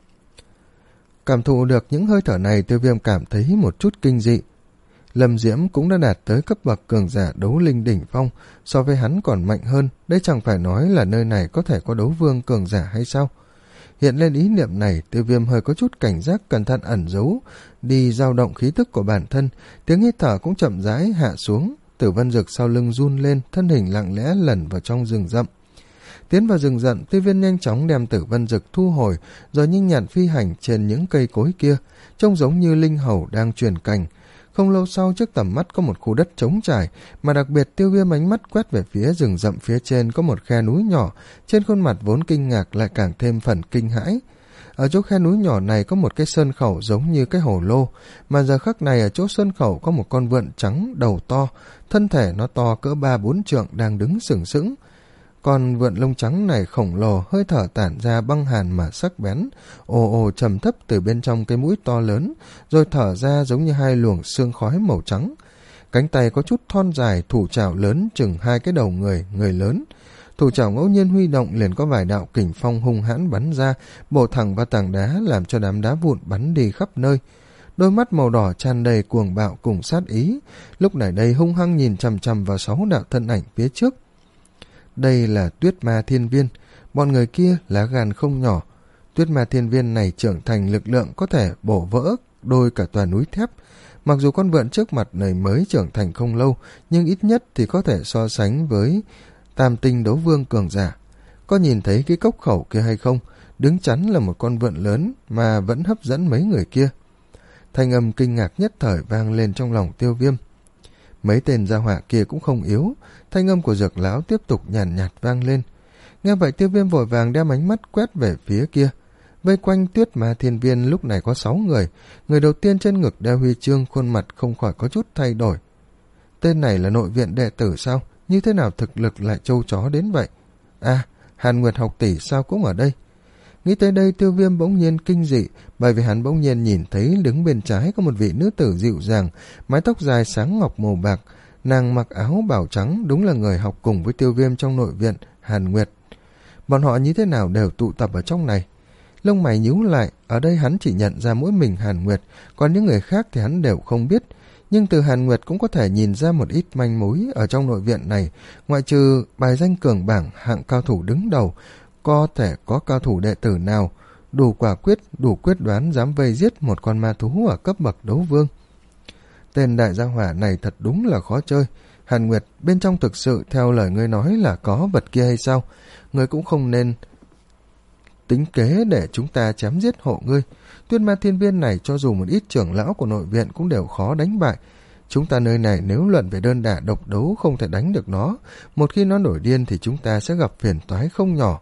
Cảm thụ được những hơi thở này, Tiêu Viêm cảm thấy một chút kinh dị. Lâm Diễm cũng đã đạt tới cấp bậc cường giả đấu linh đỉnh phong, so với hắn còn mạnh hơn, đây chẳng phải nói là nơi này có thể có đấu vương cường giả hay sao? Hiện lên ý niệm này, Tiêu Viêm hơi có chút cảnh giác, cẩn thận ẩn giấu đi dao động khí tức của bản thân, tiếng hít thở cũng chậm rãi hạ xuống. Tử Vân Dực sau lưng run lên, thân hình lặng lẽ lẩn vào trong rừng rậm. Tiến vào rừng rậm, Tiêu Viêm nhanh chóng đem Tử Vân Dực thu hồi, rồi nhanh nhặn phi hành trên những cây cối kia, trông giống như linh hầu đang truyền cành. Không lâu sau, trước tầm mắt có một khu đất trống trải, mà đặc biệt Tiêu Viêm ánh mắt quét về phía rừng rậm phía trên có một khe núi nhỏ, trên khuôn mặt vốn kinh ngạc lại càng thêm phần kinh hãi. Ở chỗ khe núi nhỏ này có một cái sơn khẩu giống như cái hồ lô, mà giờ khắc này ở chỗ sơn khẩu có một con vượn trắng đầu to, thân thể nó to cỡ ba bốn trượng đang đứng sừng sững. Con vượn lông trắng này khổng lồ, hơi thở tản ra băng hàn mà sắc bén, ồ ồ trầm thấp từ bên trong cái mũi to lớn, rồi thở ra giống như hai luồng sương khói màu trắng. Cánh tay có chút thon dài, thủ trảo lớn chừng hai cái đầu người, người lớn. Thủ trảo ngẫu nhiên huy động liền có vài đạo kình phong hung hãn bắn ra, bổ thẳng vào tảng đá làm cho đám đá vụn bắn đi khắp nơi. Đôi mắt màu đỏ tràn đầy cuồng bạo cùng sát ý, lúc này đây hung hăng nhìn chằm chằm vào sáu đạo thân ảnh phía trước. Đây là Tuyết Ma Thiên Viên, bọn người kia lá gan không nhỏ. Tuyết Ma Thiên Viên này trưởng thành lực lượng có thể bổ vỡ đôi cả tòa núi thép. Mặc dù con vượn trước mặt này mới trưởng thành không lâu, nhưng ít nhất thì có thể so sánh với tam tinh đấu vương cường giả. Có nhìn thấy cái cốc khẩu kia hay không? Đứng chắn là một con vượn lớn mà vẫn hấp dẫn mấy người kia. Thanh âm kinh ngạc nhất thời vang lên trong lòng Tiêu Viêm. Mấy tên gia hỏa kia cũng không yếu. Thanh âm của Dược lão tiếp tục nhàn nhạt, nhạt vang lên. Nghe vậy Tiêu Viêm vội vàng đem ánh mắt quét về phía kia. Vây quanh Tuyết Ma Thiên Viên lúc này có sáu người. Người đầu tiên trên ngực đeo huy chương, khuôn mặt không khỏi có chút thay đổi. Tên này là nội viện đệ tử sao? Như thế nào thực lực lại trâu chó đến vậy? À, Hàn Nguyệt học tỷ sao cũng ở đây? Nghĩ tới đây Tiêu Viêm bỗng nhiên kinh dị, bởi vì hắn bỗng nhiên nhìn thấy đứng bên trái có một vị nữ tử dịu dàng, mái tóc dài sáng ngọc màu bạc, nàng mặc áo bào trắng, đúng là người học cùng với Tiêu Viêm trong nội viện, Hàn Nguyệt. Bọn họ như thế nào đều tụ tập ở trong này? Lông mày nhíu lại, ở đây hắn chỉ nhận ra mỗi mình Hàn Nguyệt, còn những người khác thì hắn đều không biết. Nhưng từ Hàn Nguyệt cũng có thể nhìn ra một ít manh mối ở trong nội viện này, ngoại trừ bài danh cường bảng hạng cao thủ đứng đầu, có thể có cao thủ đệ tử nào đủ quả quyết, đủ quyết đoán dám vây giết một con ma thú ở cấp bậc đấu vương. Tên đại gia hỏa này thật đúng là khó chơi, Hàn Nguyệt, bên trong thực sự theo lời ngươi nói là có vật kia hay sao? Ngươi cũng không nên tính kế để chúng ta chém giết hộ ngươi. Tuyết ma thiên viên này cho dù một ít trưởng lão của nội viện cũng đều khó đánh bại. Chúng ta nơi này nếu luận về đơn đả độc đấu không thể đánh được nó. Một khi nó nổi điên thì chúng ta sẽ gặp phiền toái không nhỏ.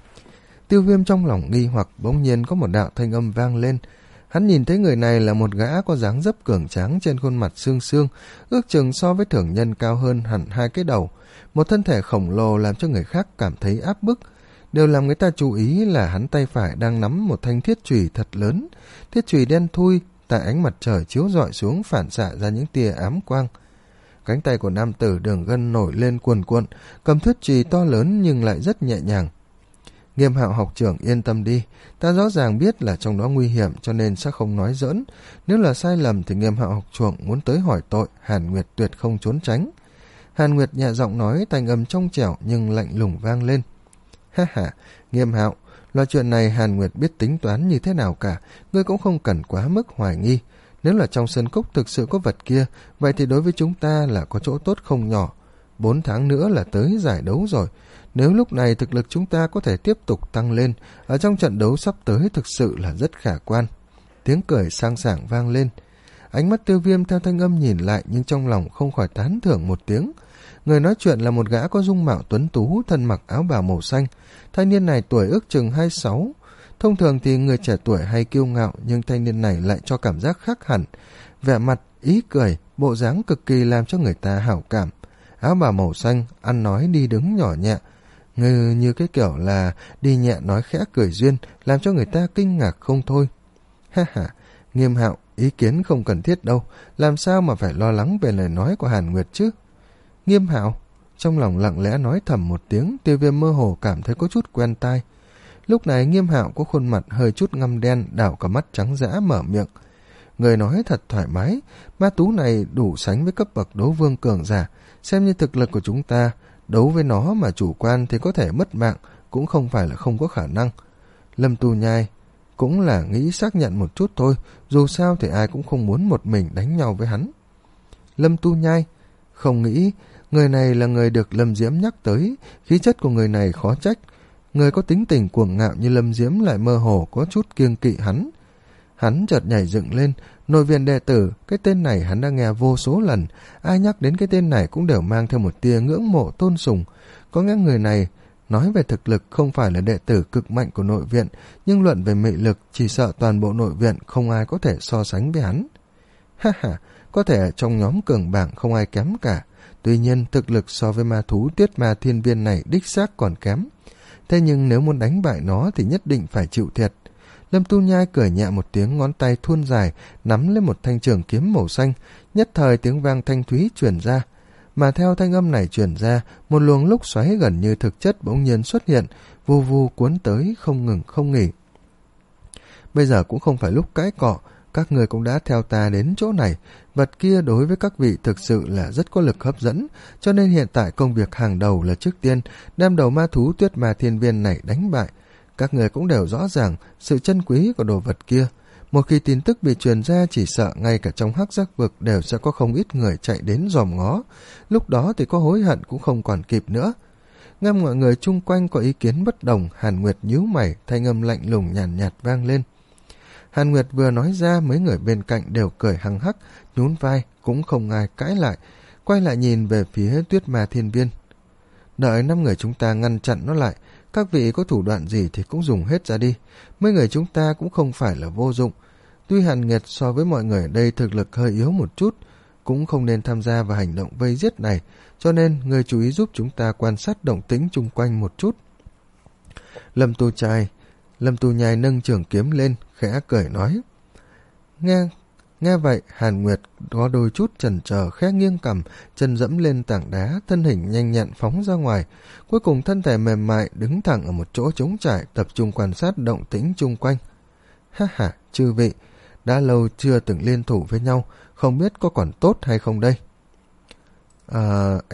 Tiêu Viêm trong lòng nghi hoặc bỗng nhiên có một đạo thanh âm vang lên. Hắn nhìn thấy người này là một gã có dáng dấp cường tráng, trên khuôn mặt xương xương, ước chừng so với thường nhân cao hơn hẳn hai cái đầu. Một thân thể khổng lồ làm cho người khác cảm thấy áp bức. Điều làm người ta chú ý là hắn tay phải đang nắm một thanh thiết chùy thật lớn. Thiết chùy đen thui, tại ánh mặt trời chiếu rọi xuống phản xạ ra những tia ám quang. Cánh tay của nam tử đường gân nổi lên cuồn cuộn, cầm thiết chùy to lớn nhưng lại rất nhẹ nhàng. Nghiêm Hạo học trưởng yên tâm đi, ta rõ ràng biết là trong đó nguy hiểm cho nên sẽ không nói giỡn. Nếu là sai lầm thì Nghiêm Hạo học trưởng muốn tới hỏi tội, Hàn Nguyệt tuyệt không trốn tránh. Hàn Nguyệt nhẹ giọng nói, thanh âm trong trẻo nhưng lạnh lùng vang lên. Ha ha, Nghiêm Hạo, loại chuyện này Hàn Nguyệt biết tính toán như thế nào cả, ngươi cũng không cần quá mức hoài nghi. Nếu là trong sân cốc thực sự có vật kia, vậy thì đối với chúng ta là có chỗ tốt không nhỏ. Bốn tháng nữa là tới giải đấu rồi. Nếu lúc này thực lực chúng ta có thể tiếp tục tăng lên, ở trong trận đấu sắp tới thực sự là rất khả quan. Tiếng cười sang sảng vang lên. Ánh mắt Tiêu Viêm theo thanh âm nhìn lại nhưng trong lòng không khỏi tán thưởng một tiếng. Người nói chuyện là một gã có dung mạo tuấn tú, thân mặc áo bào màu xanh. Thanh niên này tuổi ước chừng hai mươi sáu. Thông thường thì người trẻ tuổi hay kiêu ngạo, nhưng thanh niên này lại cho cảm giác khác hẳn. Vẻ mặt, ý cười, bộ dáng cực kỳ làm cho người ta hảo cảm. Áo bào màu xanh, ăn nói đi đứng nhỏ nhẹ. Ngư như cái kiểu là đi nhẹ nói khẽ cười duyên, làm cho người ta kinh ngạc không thôi. Ha ha, Nghiêm Hạo, ý kiến không cần thiết đâu, làm sao mà phải lo lắng về lời nói của Hàn Nguyệt chứ? Nghiêm Hạo, trong lòng lặng lẽ nói thầm một tiếng, Tiêu Viêm mơ hồ cảm thấy có chút quen tai. Lúc này Nghiêm Hạo có khuôn mặt hơi chút ngăm đen, đảo cả mắt trắng dã mở miệng. Người nói thật thoải mái, ma tú này đủ sánh với cấp bậc đấu vương cường giả, xem như thực lực của chúng ta, đấu với nó mà chủ quan thì có thể mất mạng, cũng không phải là không có khả năng. Lâm Tu Nhai cũng là nghĩ xác nhận một chút thôi, dù sao thì ai cũng không muốn một mình đánh nhau với hắn. Lâm Tu Nhai, không nghĩ, người này là người được Lâm Diễm nhắc tới, khí chất của người này khó trách. Người có tính tình cuồng ngạo như Lâm Diễm lại mơ hồ có chút kiêng kỵ hắn. Hắn chợt nhảy dựng lên, nội viện đệ tử, cái tên này hắn đã nghe vô số lần, ai nhắc đến cái tên này cũng đều mang theo một tia ngưỡng mộ tôn sùng. Có nghe người này nói về thực lực không phải là đệ tử cực mạnh của nội viện, nhưng luận về mị lực chỉ sợ toàn bộ nội viện không ai có thể so sánh với hắn. Ha ha, có thể trong nhóm cường bảng không ai kém cả, tuy nhiên thực lực so với ma thú Tuyết Ma Thiên Viên này đích xác còn kém. Thế nhưng nếu muốn đánh bại nó thì nhất định phải chịu thiệt. Lâm Tu Nhai cười nhẹ một tiếng, ngón tay thuôn dài, nắm lên một thanh trường kiếm màu xanh, nhất thời tiếng vang thanh thúy truyền ra. Mà theo thanh âm này truyền ra, một luồng lốc xoáy gần như thực chất bỗng nhiên xuất hiện, vù vù cuốn tới không ngừng không nghỉ. Bây giờ cũng không phải lúc cãi cọ, các người cũng đã theo ta đến chỗ này, vật kia đối với các vị thực sự là rất có lực hấp dẫn, cho nên hiện tại công việc hàng đầu là trước tiên đem đầu ma thú Tuyết Ma Thiên Viên này đánh bại. Các người cũng đều rõ ràng sự chân quý của đồ vật kia. Một khi tin tức bị truyền ra, chỉ sợ ngay cả trong hắc giác vực đều sẽ có không ít người chạy đến dòm ngó. Lúc đó thì có hối hận cũng không còn kịp nữa. Ngắm mọi người chung quanh có ý kiến bất đồng, Hàn Nguyệt nhíu mày, thanh âm lạnh lùng nhàn nhạt, nhạt vang lên. Hàn Nguyệt vừa nói ra, mấy người bên cạnh đều cười hăng hắc, nhún vai, cũng không ai cãi lại, quay lại nhìn về phía Tuyết Ma Thiên Viên. Đợi năm người chúng ta ngăn chặn nó lại, các vị có thủ đoạn gì thì cũng dùng hết ra đi, mấy người chúng ta cũng không phải là vô dụng. Tuy Hàn Nguyệt so với mọi người ở đây thực lực hơi yếu một chút, cũng không nên tham gia vào hành động vây giết này, cho nên người chú ý giúp chúng ta quan sát động tĩnh chung quanh một chút. Lâm Tu Trai, Lâm Tu Nhai nâng trường kiếm lên, khẽ cười nói. Nghe, nghe vậy, Hàn Nguyệt có đôi chút chần chờ, khẽ nghiêng cằm, chân dẫm lên tảng đá, thân hình nhanh nhẹn phóng ra ngoài. Cuối cùng thân thể mềm mại đứng thẳng ở một chỗ trống trải, tập trung quan sát động tĩnh chung quanh. Ha ha, chư vị, đã lâu chưa từng liên thủ với nhau, không biết có còn tốt hay không đây? À...